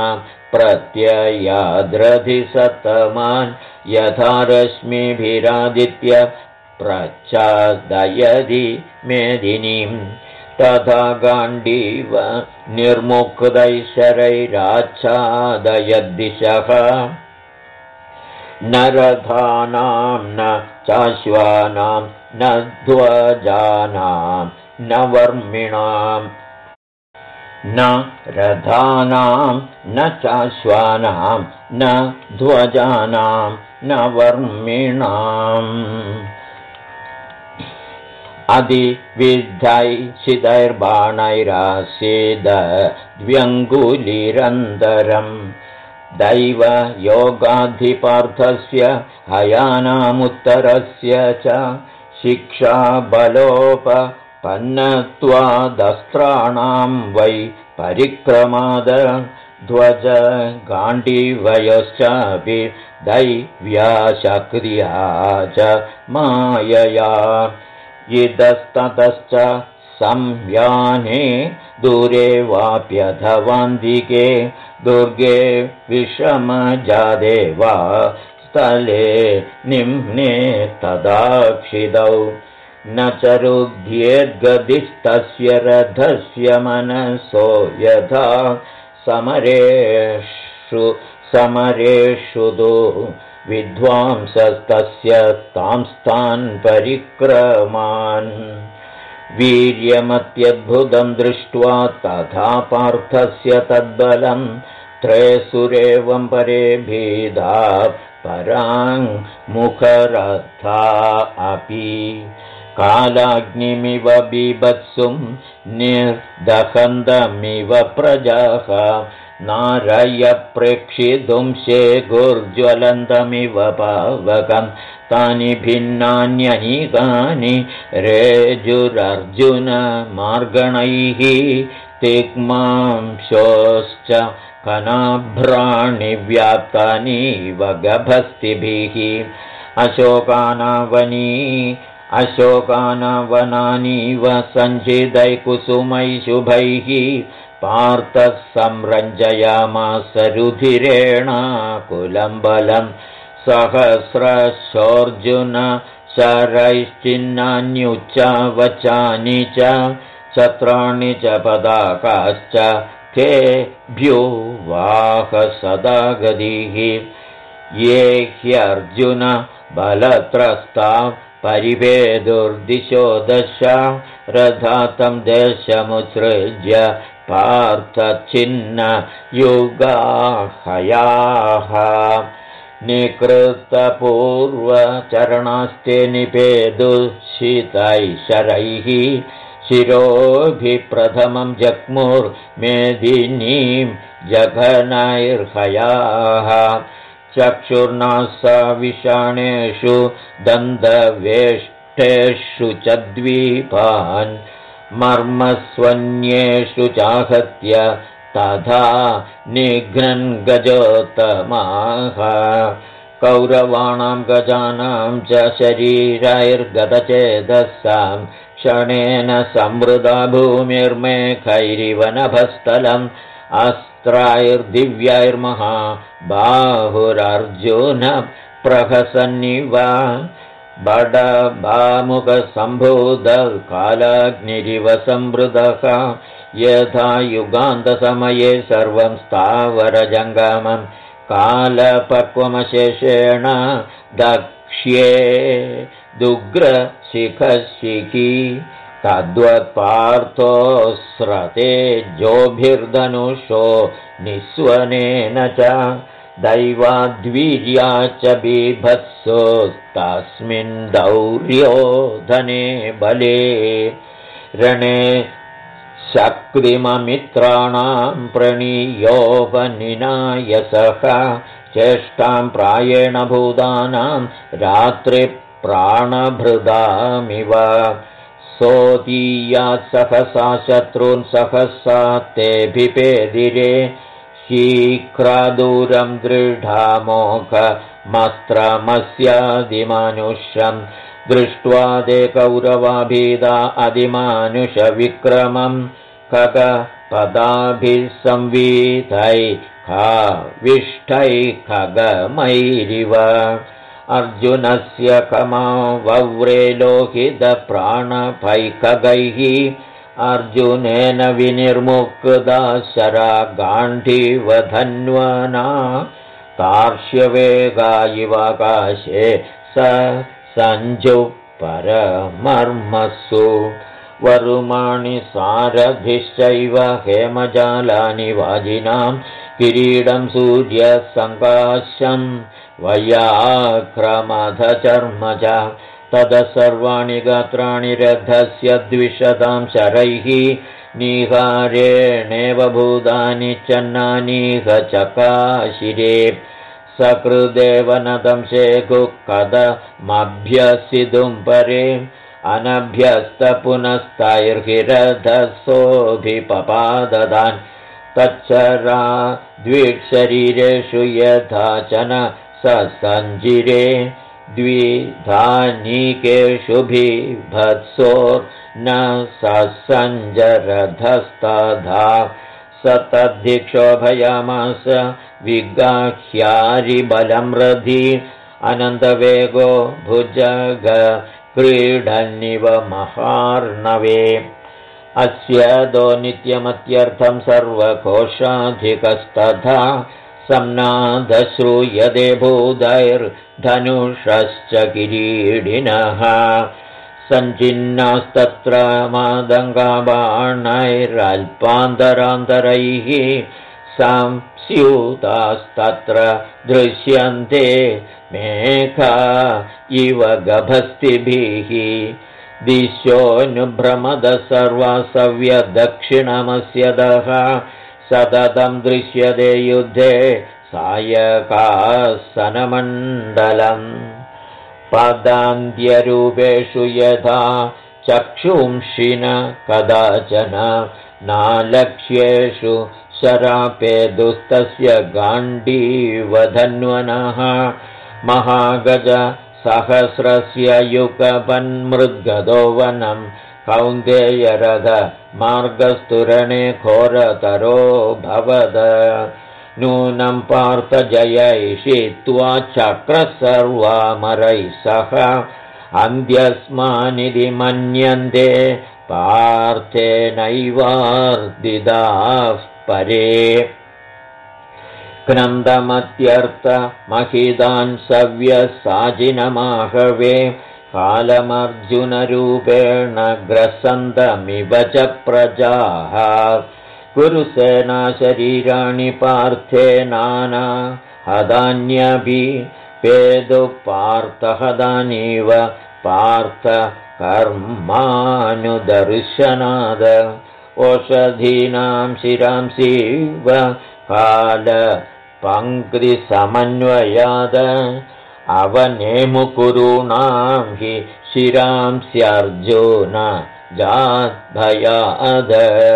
प्रत्ययाद्रधिसत्तमान् यथा रश्मिभिरादित्य प्रच्छादयति मेदिनीं तथा गाण्डीव निर्मुक्तैशरैराच्छादयद्दिशः न रथानां न चाश्वानां न ध्वजानां न वर्मिणां न रथानां न चाश्वानां न ध्वजानां न वर्मिणाम् अधिविद्धैषितैर्बाणैरासीद्व्यङ्गुलिरन्तरम् दैवयोगाधिपार्थस्य हयानामुत्तरस्य च शिक्षाबलोपपन्नत्वादस्त्राणां वै परिक्रमाद ध्वजगाण्डीवयोश्चापि दैव्या शक्रिया च मायया इतस्ततश्च संयाने दूरे वाप्यथवान्दिके दुर्गे विषमजादे वा स्थले निम्ने तदाक्षिदौ न च रुध्येद्गदिस्तस्य रथस्य मनसो यथा समरेषु दो विद्वांसस्तस्य तांस्तान् परिक्रमान् वीर्यमत्यद्भुतं दृष्ट्वा तथा पार्थस्य तद्बलं त्रयसुरेवं परे भीदा पराङ्मुखरथा अपि कालाग्निमिव बीभत्सुं निर्दहन्तमिव प्रजाः नारय प्रेक्षितुं शेघुर्ज्वलन्तमिव पावकं तानि भिन्नान्यनीकानि रेजुरर्जुनमार्गणैः तिग्मांशोश्च कनाभ्राणि व्याप्तानीव गभस्तिभिः अशोकानवनानीव सञ्चिदैः कुसुमैः शुभैः पार्थः संरञ्जयामास रुधिरेणाकुलं बलं सहस्रशोऽर्जुन शरैश्चिन्नान्युच्चावचानि च छत्राणि च पदाकाश्च केभ्योवाहसदागतिः ये ह्यर्जुन बलत्रस्ता परिवेदुर्दिशो दश रथातं देशमुत्सृज्य पार्थच्छिन्न युगाहयाः निकृतपूर्वचरणास्ते निपेदुषितैः शिरोभिप्रथमं जग्मुर्मेदिनीं जघनैर्हयाः चक्षुर्नासा विषाणेषु दन्तवेष्टेषु च द्वीपान् मर्मस्वन्येषु चाहत्य तथा निघ्नन् गजोत्तमाः कौरवाणां गजानां च शरीरैर्गतचेतसां क्षणेन संवृता भूमिर्मेघैरिव नभस्थलम् अस्त्रैर्दिव्यैर्महा बाहुरर्जुन प्रहसन्निव बडभामुखसम्भूतकालाग्निरिव संवृतः यथा युगान्तसमये सर्वं स्थावरजङ्गमं कालपक्वमशेषेण दक्ष्ये दुग्रशिखशिखी तद्वत्पार्थोस्रतेजोभिर्धनुषो निःस्वनेन च दैवाद्वीर्या च बीभत्सोस्तस्मिन् दौर्योधने बले रणे शक्तिममित्राणां प्रणीयोपनिनायसः चेष्टां प्रायेण भूतानां रात्रिप्राणभृदामिव सोदीयात् सहसा शत्रून् सहसा तेऽभिपेदिरे शीघ्रादूरं दृढामोघमस्त्रमस्यादिमानुषं दृष्ट्वा ते कौरवाभीदा अधिमानुषविक्रमं खगपदाभिः संवीतैः खगमैरिव अर्जुनस्य कमावव्रे लोहितप्राणपैकगैः अर्जुनेन विनिर्मुक्ता शरागाण्डीवधन्वना तार्क्ष्यवेगा इवाकाशे स सञ्जुः परमर्मसु वरुमाणि सारथिश्चैव हेमजालानि वाजिनां किरीडं सूर्यसङ्काशं वयाक्रमधचर्म च ततः सर्वाणि गात्राणि रथस्य द्विशतां शरैः निहारेणेव भूतानि चन्नानीह चकाशिरे सकृदेव नदं शेखुः कथमभ्यसितुं परे अनभ्यस्तपुनस्तैर्हिरधसोऽभिपपाददान् तच्चरा द्विशरीरेषु यथा च न ससञ्जिरे द्विधानीकेषु बिभत्सोर्न ससञ्जरधस्तथा स तद्धिक्षोभयामास विगाह्यारिबलं रथि अनन्तवेगो भुजग क्रीडन्निव महार्णवे अस्य दो नित्यमत्यर्थं सर्वकोशाधिकस्तथा सम्नाद श्रूयते भूतैर्धनुषश्च किरीडिनः सञ्चिन्नास्तत्र मादङ्गाबाणैरल्पान्तरान्तरैः संस्यूतास्तत्र दृश्यन्ते मेघा इव गभस्तिभिः दिशोऽनुभ्रमद सर्वसव्यदक्षिणमस्यदः सततं दृश्यते युद्धे सायकासनमण्डलम् पदान्त्यरूपेषु यथा चक्षुंषिन कदाचन नालक्ष्येषु शरापे दुस्तस्य गाण्डीवधन्वनः महागज सहस्रस्य युगपन्मृद्गदो वनं कौन्तेयरथ मार्गस्तुरणे घोरतरो भवद नूनं पार्थजयैषित्वा चक्रः सर्वामरैः सह अन्त्यस्मानिति मन्यन्ते पार्थेनैवार्दिदाः परे क्रन्दमत्यर्थमहितान् सव्यसाचिनमाहवे कालमर्जुनरूपेण ग्रसन्तमिव च प्रजाः कुरुसेना शरीराणि पार्थेनाना हदान्यभि पेदुपार्थहदानीव पार्थ कर्मानुदर्शनाद ओषधीनां शिरांसीव कालपङ्क्तिसमन्वयाद अवनेमुकुरूणां हि शिरांस्यर्जुन जाद्भयाद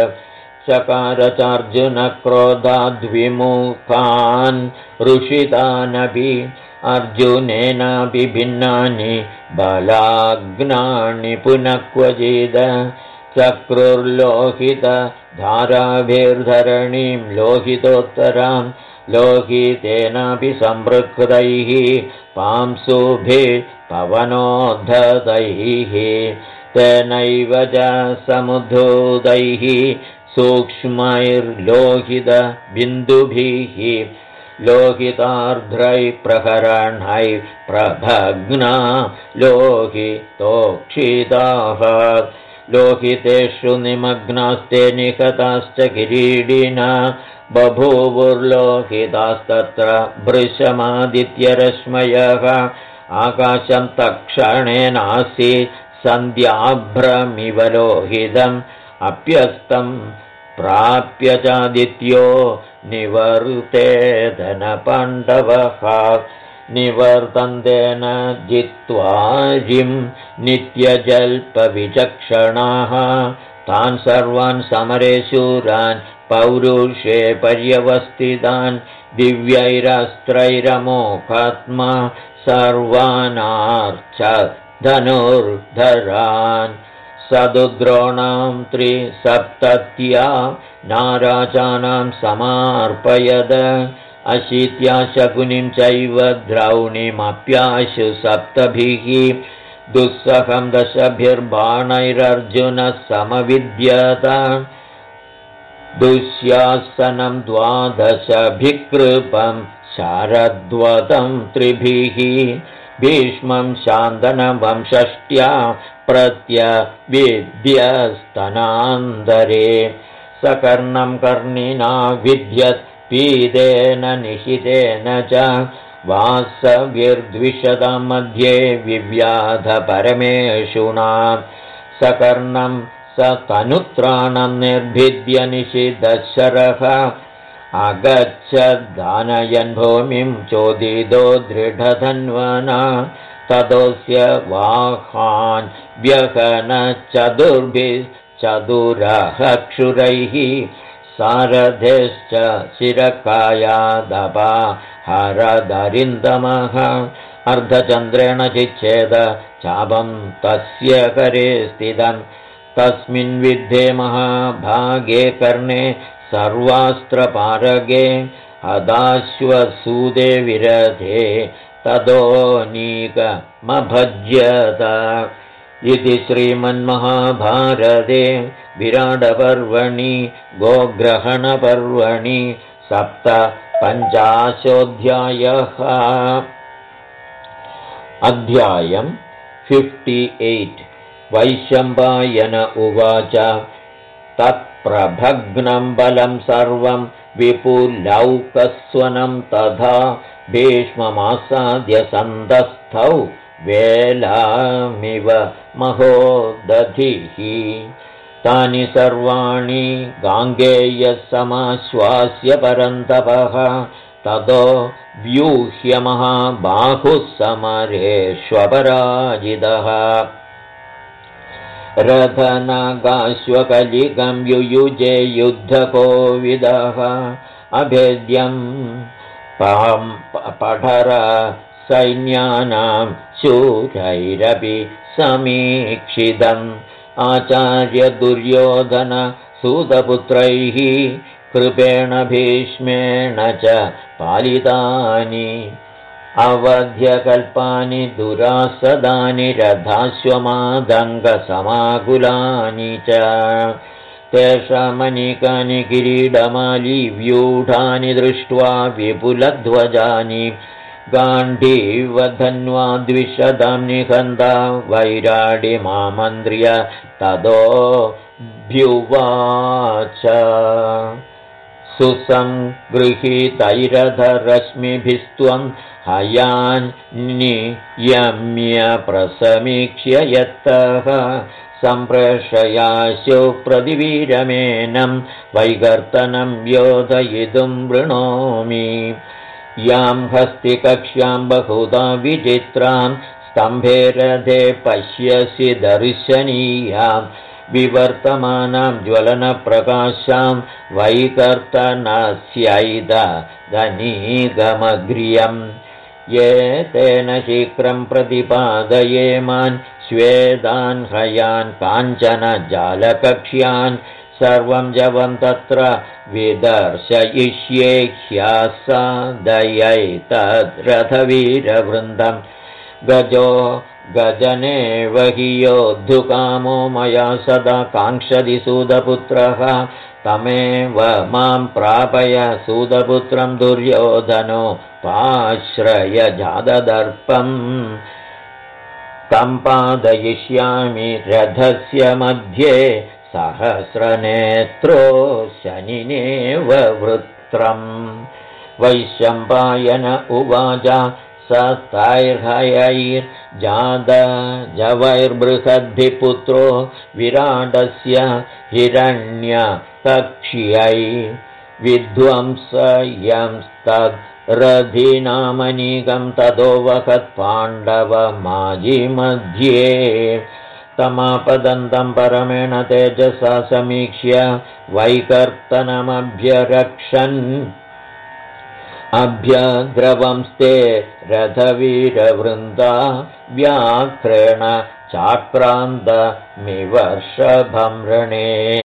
चकारचार्जुनक्रोधाद्विमुखान् ऋषितानपि अर्जुनेनापि भिन्नानि बलाग्नानि पुनः क्वचिद चक्रुर्लोहितधाराभिर्धरणीं लोहितोत्तरां लोहितेनापि सम्पृक्तैः पांसुभिः पवनोद्धतैः तेनैव च समुद्धूतैः सूक्ष्मैर्लोहितबिन्दुभिः लोहितार्ध्रैः प्रहरणैः प्रभग्ना लोहितोक्षिताः लोहितेषु निमग्नास्ते निहताश्च किरीटिना बभूवुर्लोहितास्तत्र भृशमादित्यरश्मयः आकाशं तत्क्षणेनासि सन्ध्याभ्रमिव लोहितम् अप्यस्तं प्राप्य चादित्यो निवर्तेदन पाण्डवः निवर्तन्तेन जित्वाजिं नित्यजल्पविचक्षणाः तान् सर्वान् समरे शूरान् पौरुषे पर्यवस्थितान् दिव्यैरस्त्रैरमोहात्मा सर्वानार्च धनुर्धरान् सदुद्रोणां त्रिसप्तत्या नाराजानां समार्पयद अशीत्या शकुनिं चैव द्रौणीमप्याशु सप्तभिः दुस्सहं दशभिर्बाणैरर्जुनः समविद्यत दुःशासनं द्वादशभिकृपं शारद्वतं त्रिभिः भीष्मं शान्तनवं षष्ट्या प्रत्यविद्यस्तनान्तरे सकर्णं कर्णिना विद्यत् पीतेन निहितेन च वासविर्द्विषतां मध्ये विव्याध परमेषुणा सकर्णं स तनुत्राणं निर्भिद्य निषिद्धशरः अगच्छदानयन् भूमिं चोदितो दृढधन्वना ततोऽस्य वाहान् व्यहनचतुर्भिश्चतुरः सारथेश्च शिरकायादपा हरदरिन्दमः अर्धचन्द्रेण चिच्छेद चापं तस्य करे स्थितं तस्मिन् विद्धे महाभागे कर्णे सर्वास्त्रपारगे हदाश्वसूदे विरथे तदोनीकमभज्यत इति श्रीमन्महाभारते विराटपर्वणि गोग्रहणपर्वणि 57 अध्यायम् 58 वैशम्पायन उवाच तत्प्रभग्नं बलं सर्वं विपुलौकस्वनं तथा भीष्ममासाद्य सन्तस्थौ वेलामिव महोदधिः तानि सर्वाणि गाङ्गेयः समाश्वास्य परन्तपः ततो व्यूह्य महाबाहुः समरेष्वपराजितः रथनागाश्वकलिकं युयुजे युद्धकोविदः अभेद्यं पठर सैन्यानां शूरैरपि समीक्षितम् आचार्यदुर्योधन सूतपुत्रैः कृपेण भीष्मेण च पालितानि अवध्यकल्पानि दुरासदानि रथाश्वमादङ्गसमाकुलानि च तेषामनिकानि किरीटमालीव्यूढानि दृष्ट्वा विपुलध्वजानि गाण्डीवधन्वाद्विषदां निहन्ता वैराडिमामन्त्र्य ततोऽभ्युवाच सुसंगृहीतैरथरश्मिभिस्त्वं हयान्नियम्य प्रसमीक्ष्य यत्तः सम्प्रेषयाशु प्रतिवीरमेनं वैकर्तनं योधयितुं वृणोमि यां हस्तिकक्ष्यां बहुधा विचित्रां स्तम्भे रथे पश्यसि दर्शनीयां विवर्तमानां ज्वलनप्रकाशां वैकर्तनस्यैदनीगमग्र्यम् ये तेन शीघ्रं प्रतिपादयेमान् श्वेतान् हयान् काञ्चन जालकक्ष्यान् सर्वं जवं तत्र विदर्शयिष्ये ह्यासादयैतद्रथवीरवृन्दं गजो गजनेव हि योद्धुकामो मया सदा काङ्क्षति सूतपुत्रः तमेव मां प्रापय सूतपुत्रं दुर्योधनो पाश्रय जातदर्पम् तं पादयिष्यामि रथस्य मध्ये सहस्रनेत्रो शनिनेव वृत्रम् वैशम्पायन उवाच सस्तैर्हयैर्जातजवैर्बृहद्भिपुत्रो विराटस्य हिरण्यकक्ष्यै विध्वंसयंस्तद्रधिनामनीकं ततो वहत्पाण्डवमाजिमध्ये तमापदन्तं परमेण तेजसा समीक्ष्य वैकर्तनमभ्यरक्षन् अभ्यद्रवंस्ते रथवीरवृन्दा व्याघ्रेण चाक्रान्तमिवर्षभं रणे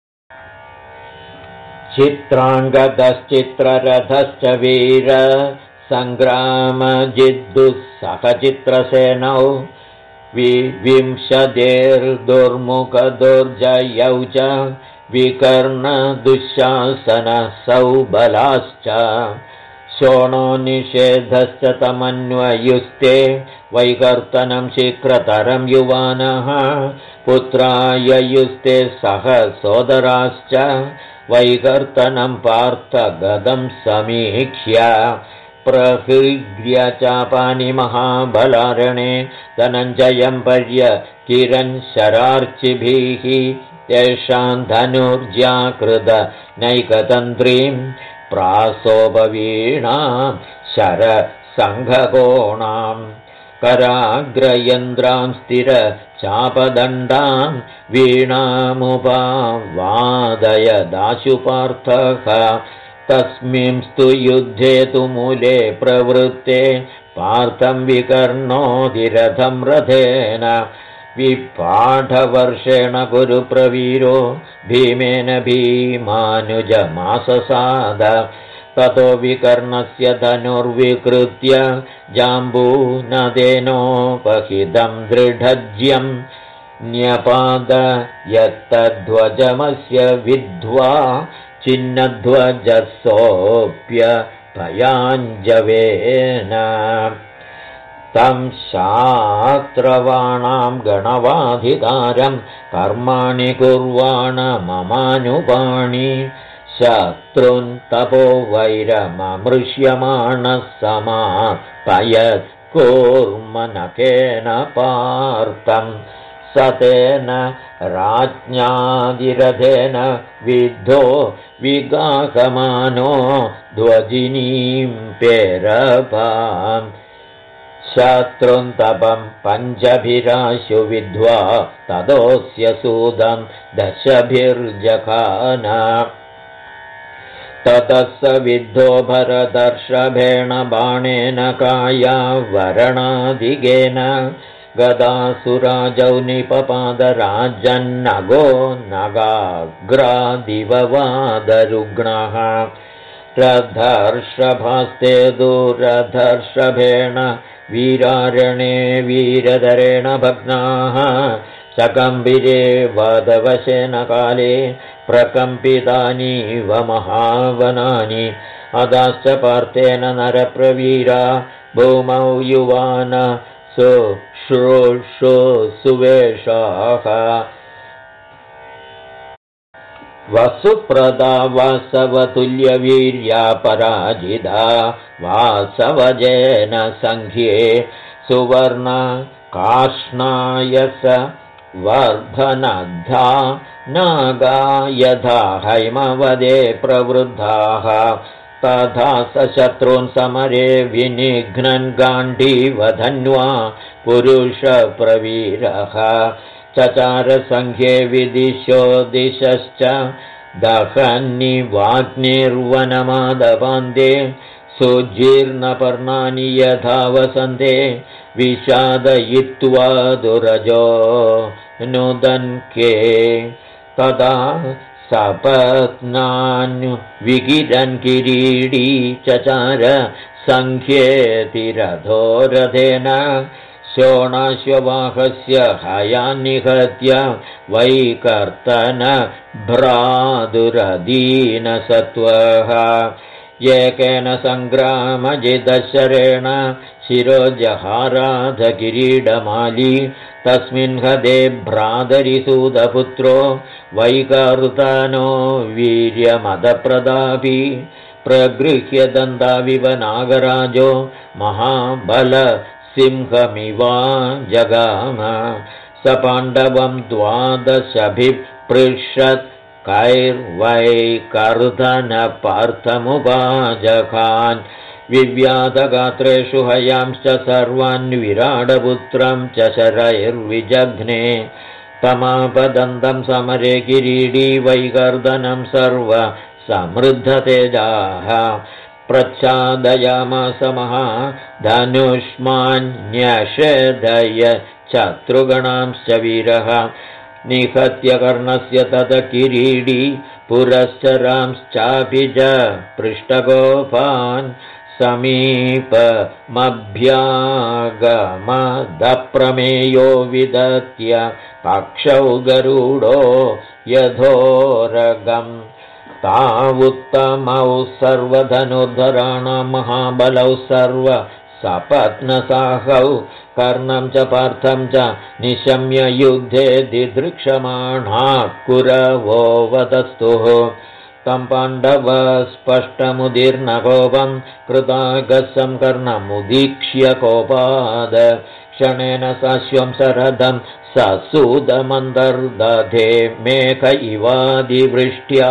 चित्राङ्गदश्चित्ररथश्च वीर सङ्ग्रामजिद्दुःसहचित्रसेनौ विंशतिर्दुर्मुखदुर्जयौ च विकर्णदुःशासनसौबलाश्च शोणो निषेधश्च तमन्वयुस्ते वैकर्तनं शीघ्रतरं युवानः पुत्राययुस्ते सह सोदराश्च वैकर्तनं पार्थगदं समीक्ष्य प्रहृग्य चापानि महाबलारणे धनञ्जयं पर्यकिरन् शरार्चिभिः तेषां धनुर्जाकृत नैकतन्त्रीं प्रासोपवीणां शरसङ्घकोणां कराग्रयन्द्रां स्थिरचापदण्डां वीणामुपवादयदाशुपार्थः तस्मिंस्तु युद्धे तु मूले प्रवृत्ते पार्थं विकर्णोऽधिरथं रथेन विपाठवर्षेण गुरुप्रवीरो भीमेन भीमानुजमाससाद ततो विकर्णस्य धनुर्विकृत्य जाम्बूनदेनोपहितं दृढज्यं न्यपादयत्तध्वजमस्य विद्ध्वा छिन्नध्वजसोऽप्यभयाञ्जवेन तं शास्त्रवाणां गणवाधिकारं कर्माणि कुर्वाण ममानुपाणि शत्रुन् तपो वैरममृष्यमाणः समापयत् कूर्मनकेन पार्थं सतेन राज्ञादिरथेन विद्धो विगाहमानो ध्वजिनीं पेरपाम् शत्रुन्तपं पञ्चभिराशु विद्ध्वा तदोऽस्य सूदं दशभिर्जखान ततः स विद्धो भरतर्षभेण बाणेन कायावरणादिगेन गदासुराजौ निपपादराजन्नगो नगाग्रादिववादरुग्णः रथर्षभास्ते दूरधर्षभेण वीरारणे वीरधरेण भग्नाः शकम्बिरे वदवशेन काले प्रकम्पितानीव महावनानि अदाश्च पार्थेन नरप्रवीरा भूमौ युवान शुश्रूषु सुवेशाः वसुप्रदा वासवतुल्यवीर्या पराजिता वासवजेन सङ्ख्ये सुवर्ण कार्ष्णायस वर्धनद्धा नागा यथा हैमवदे प्रवृद्धाः तथा स शत्रून् समरे विनिघ्नन् गाण्डीवधन्वा पुरुषप्रवीरः चचारसङ्ख्ये विदिशो दिशश्च दहन्निवाग्निर्वनमादपान्ते सुजीर्णपर्णानि यथा वसन्ते विषादयित्वा दुरजो नुदन्के तदा सपत्नान् विगिरन् किरीडी चचार सङ्ख्येतिरथो रथेन शोणाश्ववाहस्य हयान्निहत्य वैकर्तन भ्रातुरदीनसत्त्वः एकेन सङ्ग्रामजिदशरेण शिरोजहाराधकिरीडमाली तस्मिन् हदे भ्रातरिसूदपुत्रो वैकर्तनो वीर्यमदप्रदापि प्रगृह्य दन्ताविव नागराजो महाबलसिंहमिवा जगाम स पाण्डवं 12 कैर्वैकर्तनपार्थमुपाजखान् विव्याधगात्रेषु हयांश्च सर्वान् विराडपुत्रं च शरैर्विजघ्ने तमापदन्तं समरे किरीडी वैकर्तनं सर्व समृद्धतेजाः प्रच्छादयामास महाधनुष्मान्यषेधय शत्रुगणांश्च वीरः निहत्य कर्णस्य तत किरीडी पुरश्चरांश्चापि च पृष्ठगोपान् समीपमभ्यागमदप्रमेयो विदत्य पक्षौ गरुडो यथोरगम् तावुत्तमौ सर्वधनुर्धराणां महाबलौ सर्व सपत्नसाहौ कर्णं च पार्थं च निशम्य युद्धे दिदृक्षमाणा कुरवो वदस्तुः तं पाण्डव स्पष्टमुदीर्णकोपं कृतागसं कर्णमुदीक्ष्य कोपाद क्षणेन साश्वं सरथं ससूदमन्तर्दधे मेघ इवादिवृष्ट्या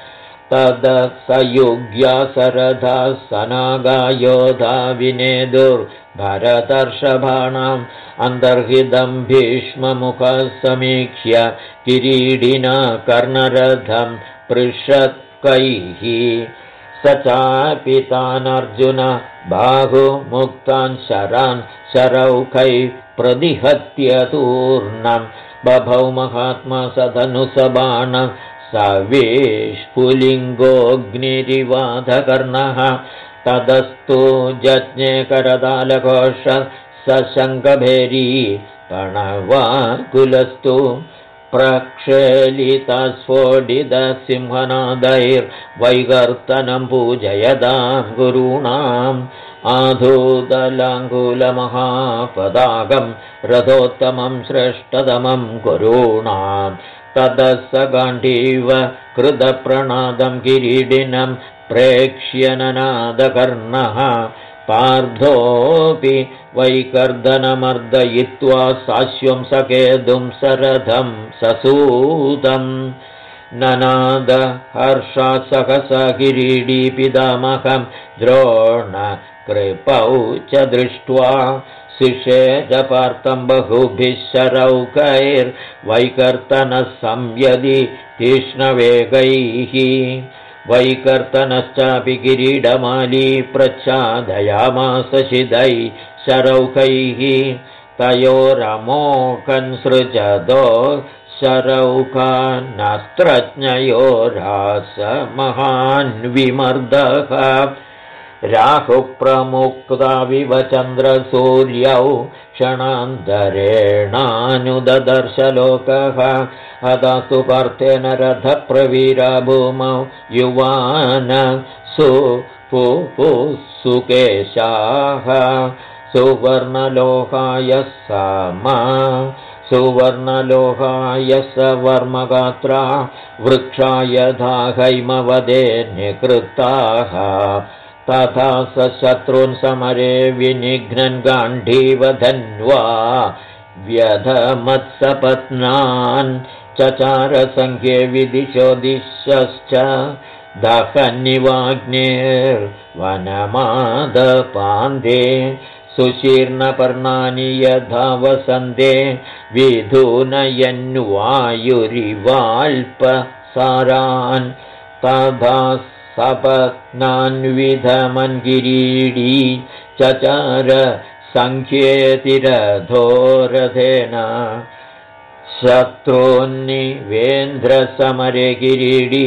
तदसयुग्या सरथा सनागा योधा विनेदुर्भरतर्षभाणाम् अन्तर्हितं भीष्ममुखः समीक्ष्य किरीडिना कर्णरथं पृषत्कैः स चापि तानर्जुन बाहुमुक्तान् शरान् शरौखैः प्रतिहत्य तूर्णं बभौ महात्मा सधनुसबाणं सविष्पुलिङ्गोऽग्निरिवाधकर्णः तदस्तु जज्ञे करतालघोष सशङ्खभेरी प्रणवाकुलस्तु प्रक्षेलितस्फोटितसिंहनादैर्वैकर्तनं पूजयतां गुरूणाम् आधूदलाङ्गुलमहापदागं रथोत्तमं श्रेष्ठतमं गुरूणां ततः स गाण्डीव कृतप्रणादं किरीटिनं प्रेक्ष्य ननादकर्णः पार्थोऽपि वैकर्दनमर्दयित्वा साश्वं सकेतुं सरथं ससूतं ननाद हर्षात् सहसा किरीटी पितामहं द्रोण कृपौ च दृष्ट्वा सिषेजपार्थं बहुभिः शरौकैर्वैकर्तनः संयदि तीक्ष्णवेगैः वैकर्तनश्चापि किरीटमाली प्रच्छादयामास शिदैः शरौकैः तयोरमोकन्सृजतो शरौकानस्त्रज्ञयोरास महान् विमर्दः राहुप्रमुक्ताविव चन्द्रसूर्यौ क्षणान्तरेणानुददर्शलोकः हतास्तु पार्थेन रथप्रवीरा भूमौ युवान सुकेशाः सुवर्णलोहाय समा सुवर्णलोहाय सवर्मगात्रा वृक्षाय धाहैमवदे निकृताः तथा स शत्रून् समरे विनिघ्नन् गाण्डीवधन्वा व्यधमत्सपत्नान् चचारसङ्ख्ये विदिशो दिशश्च दहन्निवाग्नेर्वनमादपान्ते सुशीर्णपर्णानि यथा वसन्ते विधूनयन्वायुरिवाल्पसारान् तथा सपत्नान्विधमन् किरीडी चचार सङ्ख्येतिरथोरथेन शत्रून्निवेन्द्रसमरे किरीडी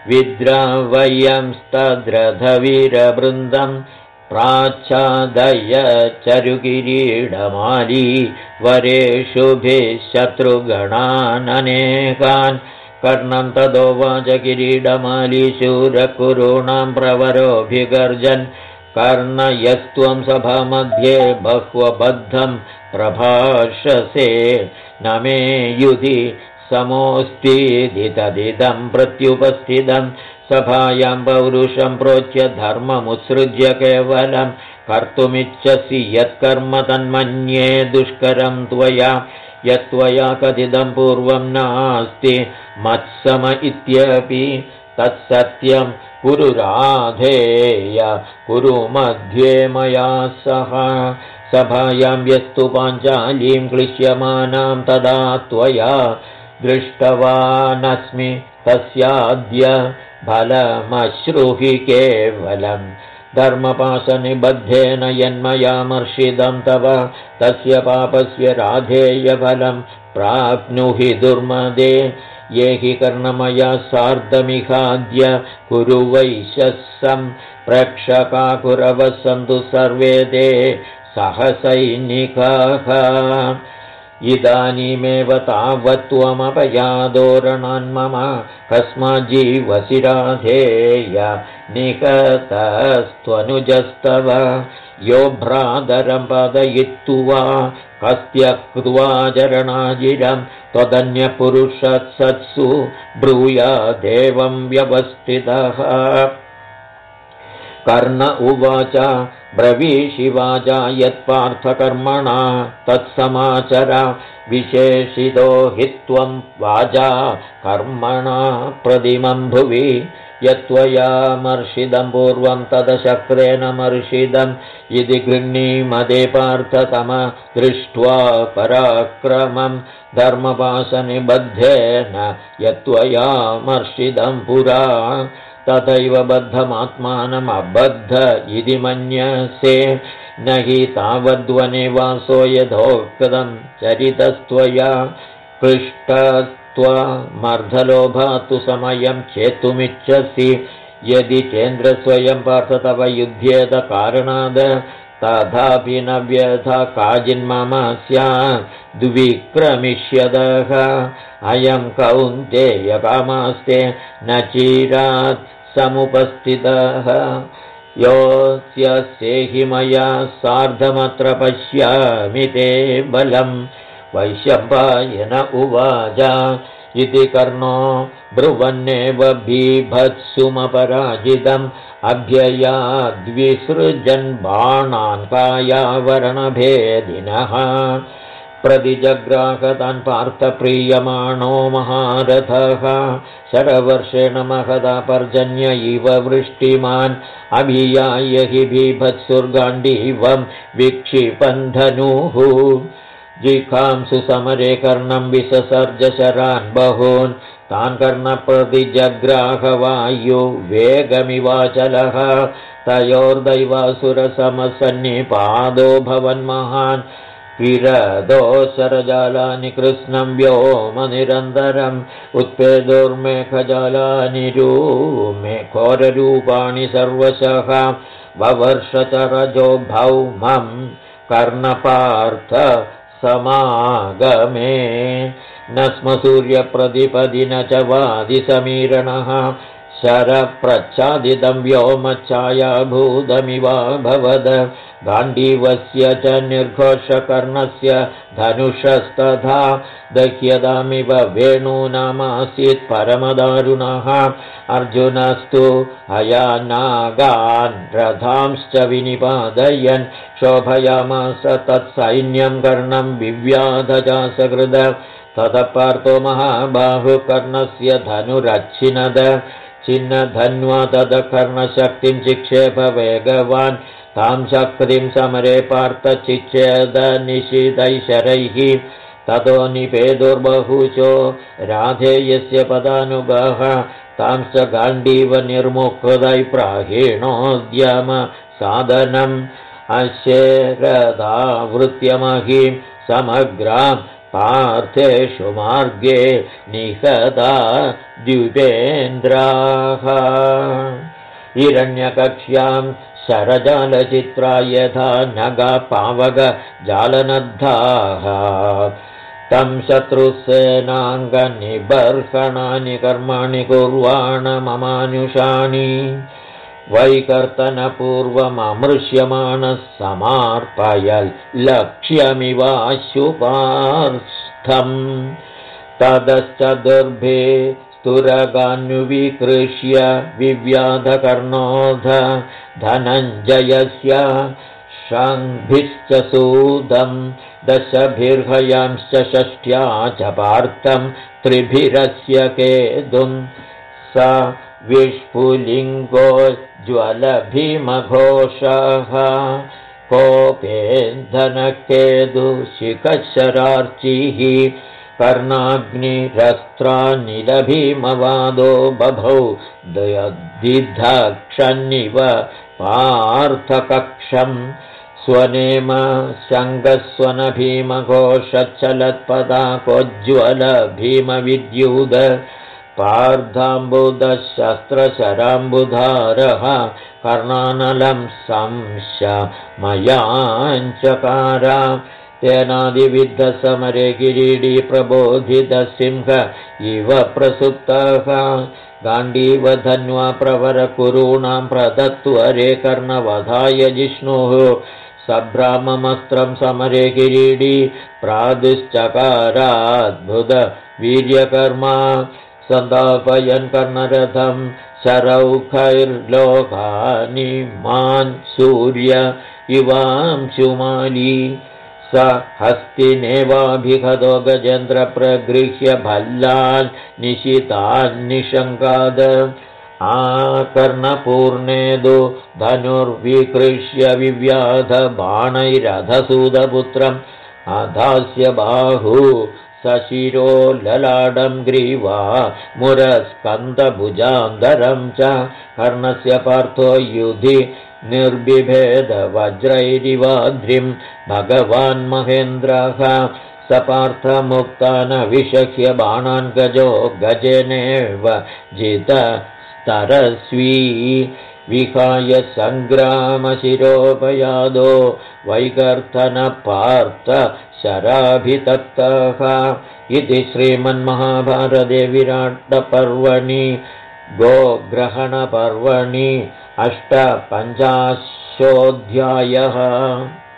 विद्रावयंस्तद्रथवीरवृन्दं प्राच्छादय चरुकिरीडमाली वरेषुभिः शत्रुगणाननेकान् कर्णं तदोवाच किरीडमाली शूरकुरूणां प्रवरोऽभिगर्जन् कर्णयस्त्वं सभामध्ये बह्वबद्धं प्रभाषसे न मे युधि समोऽस्तीति तदिदं प्रत्युपस्थितं सभायां पौरुषं प्रोच्य धर्ममुत्सृज्य केवलं कर्तुमिच्छसि यत्कर्म तन्मन्ये दुष्करं त्वया यत्त्वया कथितं पूर्वं नास्ति मत्सम इत्यपि तत्सत्यं कुरु राधेय कुरु मध्ये मया सह सभायां यस्तु पाञ्चालीं क्लिश्यमानां तदा त्वया दृष्टवानस्मि तस्याद्य फलमश्रुहि केवलम् धर्मपाशनिबद्धेन यन्मयामर्षितं तव तस्य पापस्य राधेयफलं प्राप्नुहि दुर्मदे ये हि कर्णमया सार्धमिहाद्य कुरु वैशस्सं प्रेक्षकाकुरवः सन्तु सर्वे ते सहसैनिकाः इदानीमेव तावत्त्वमपयादोरणान्मम कस्माज्जीवसि राधेय निकतस्त्वनुजस्तव यो भ्रातरं पादयित्वा कस्त्यक्त्वा चरणाजिरं त्वदन्यपुरुषत्सत्सु ब्रूयादेवं व्यवस्थितः कर्ण उवाच ब्रवीषिवाचा यत्पार्थकर्मणा तत्समाचर विशेषितो हि त्वं वाचा कर्मणा प्रदिमं भुवि यत्त्वयामर्षिदं पूर्वं तदशक्रेण मर्षिदम् इति गृह्णीमदे पार्थतम दृष्ट्वा पराक्रमं धर्मपाशनिबद्धेन यत्त्वयामर्षिदं पुरा तथैव बद्धमात्मानमबद्ध इति मन्यसे न हि तावद्वने यथोक्तं चरितस्त्वया पृष्टस्त्वमर्धलोभात्तु समयं चेतुमिच्छसि यदि चेन्द्रस्वयं पार्थ तव युध्येत कारणाद् तथापि न व्यथा काचिन्मम स्यात् द्विक्रमिष्यदः अयं कौन्तेयकामास्ते न चिरात् समुपस्थितः योऽस्य सेहि मया सार्धमत्र पश्यामि ते बलं वैशम्पायन उवाच इति कर्णो ब्रुवन्नेव बीभत्सुमपराजितम् अभ्ययाद्विसृजन् बाणान् कायावरणभेदिनः प्रतिजग्राहतान् पार्थप्रीयमाणो महारथः शरवर्षेण महदा पर्जन्य इव वृष्टिमान् अभियाय हि बीभत्सुर्गाण्डीवं विक्षिपन्धनुः जिघांसु समरे कर्णं विससर्ज शरान् बहून् तान् कर्णप्रतिजग्राहवायु वेगमिवाचलः तयोर्दैवासुरसमसन्निपादो भवन्महान् किरदोसरजालानि कृत्स्नं व्योमनिरन्तरम् उत्पेदोर्मेघजालानि घोररूपाणि सर्वशः ववर्षचरजो भौमं कर्णपार्थ समागमे न स्म सूर्यप्रतिपदि न च वादिसमीरणः शरप्रच्छादितं व्योमच्छायाभूतमिवाभवद गाण्डीवस्य च निर्घोषकर्णस्य धनुषस्तथा दह्यतामिव वेणूनामासीत् परमदारुणः अर्जुनस्तु हयानागान् रथांश्च विनिपादयन् शोभयामास तत्सैन्यं कर्णं विव्याधजासकृद ततः पार्थो महाबाहुकर्णस्य धनुरच्छिनद छिन्नधन्वा तदकर्णशक्तिं चिक्षेप वेगवान् तां शक्तिं समरे पार्थ चिच्छेदनिशितैशरैः ततो निपेदुर्बहुचो राधेयस्य पदानुगः तांश्च गाण्डीव निर्मुक्तै प्राहीणोद्यम साधनम् अशेरदावृत्यमहिं समग्रां पार्थेषु मार्गे निहता द्युपेन्द्राः हिरण्यकक्ष्यां शरजालचित्रा यथा नगा पावगजालनद्धाः तं शत्रुसेनाङ्गनिबर्हणानि कर्माणि कुर्वाण ममानुषाणि वैकर्तनपूर्वममृष्यमाणः समार्पयल् लक्ष्यमिवाशुपार्थम् ततश्च दुर्भे स्तुरगान्विकृष्य विव्याधकर्णोध धनञ्जयस्य शङ्भिश्च सूदं दशभिर्हयांश्च षष्ट्या च पार्थं त्रिभिरस्य केतुं स विस्फुलिङ्गो ज्वलभीमघोषः कोपेन्धनकेतुशिखशरार्चिः कर्णाग्निरस्त्रानिलभीमवादो बभौ दिधक्षन्निव पार्थकक्षम् स्वनेम शङ्गस्वनभीमघोषच्छलत्पदाकोज्ज्वलभीमविद्युद पार्धाम्बुदशस्त्रशराम्बुधारः कर्णानलं संशमयांचकार तेनादिविद्धसमरे किरीटी प्रबोधितसिंह इव प्रसुप्तः गाण्डीवधन्वा प्रवरकुरूणां प्रदत्वरे कर्णवधाय जिष्णुः सभ्राममस्त्रं समरे किरीटी प्रादुश्चकाराद्भुत वीर्यकर्मा सन्दापयन् कर्णरथं शरौखैर्लोकानि मान् सूर्य इवांशुमाली स हस्तिनेवाभिगतो गजेन्द्रप्रगृह्य भल्लान् निशितान् निशङ्काद आकर्णपूर्णेदु धनुर्विकृष्य विव्याध बाणैरधसूदपुत्रम् अधास्य बाहु सशिरो ललाडं ग्रीवा मुरस्कन्दभुजान्तरं च कर्णस्य पार्थो युधि निर्बिभेद वज्रैरिवाद्रिं भगवान् महेन्द्रः सपार्थमुक्तान् विशक्य बाणान् गजो गजेनेव जितस्तरस्वी विहाय सङ्ग्रामशिरोपयादो वैकर्तनपार्थ शराभितप्तः इति श्रीमन्महाभारते विराटपर्वणि गोग्रहणपर्वणि 850 अध्यायः।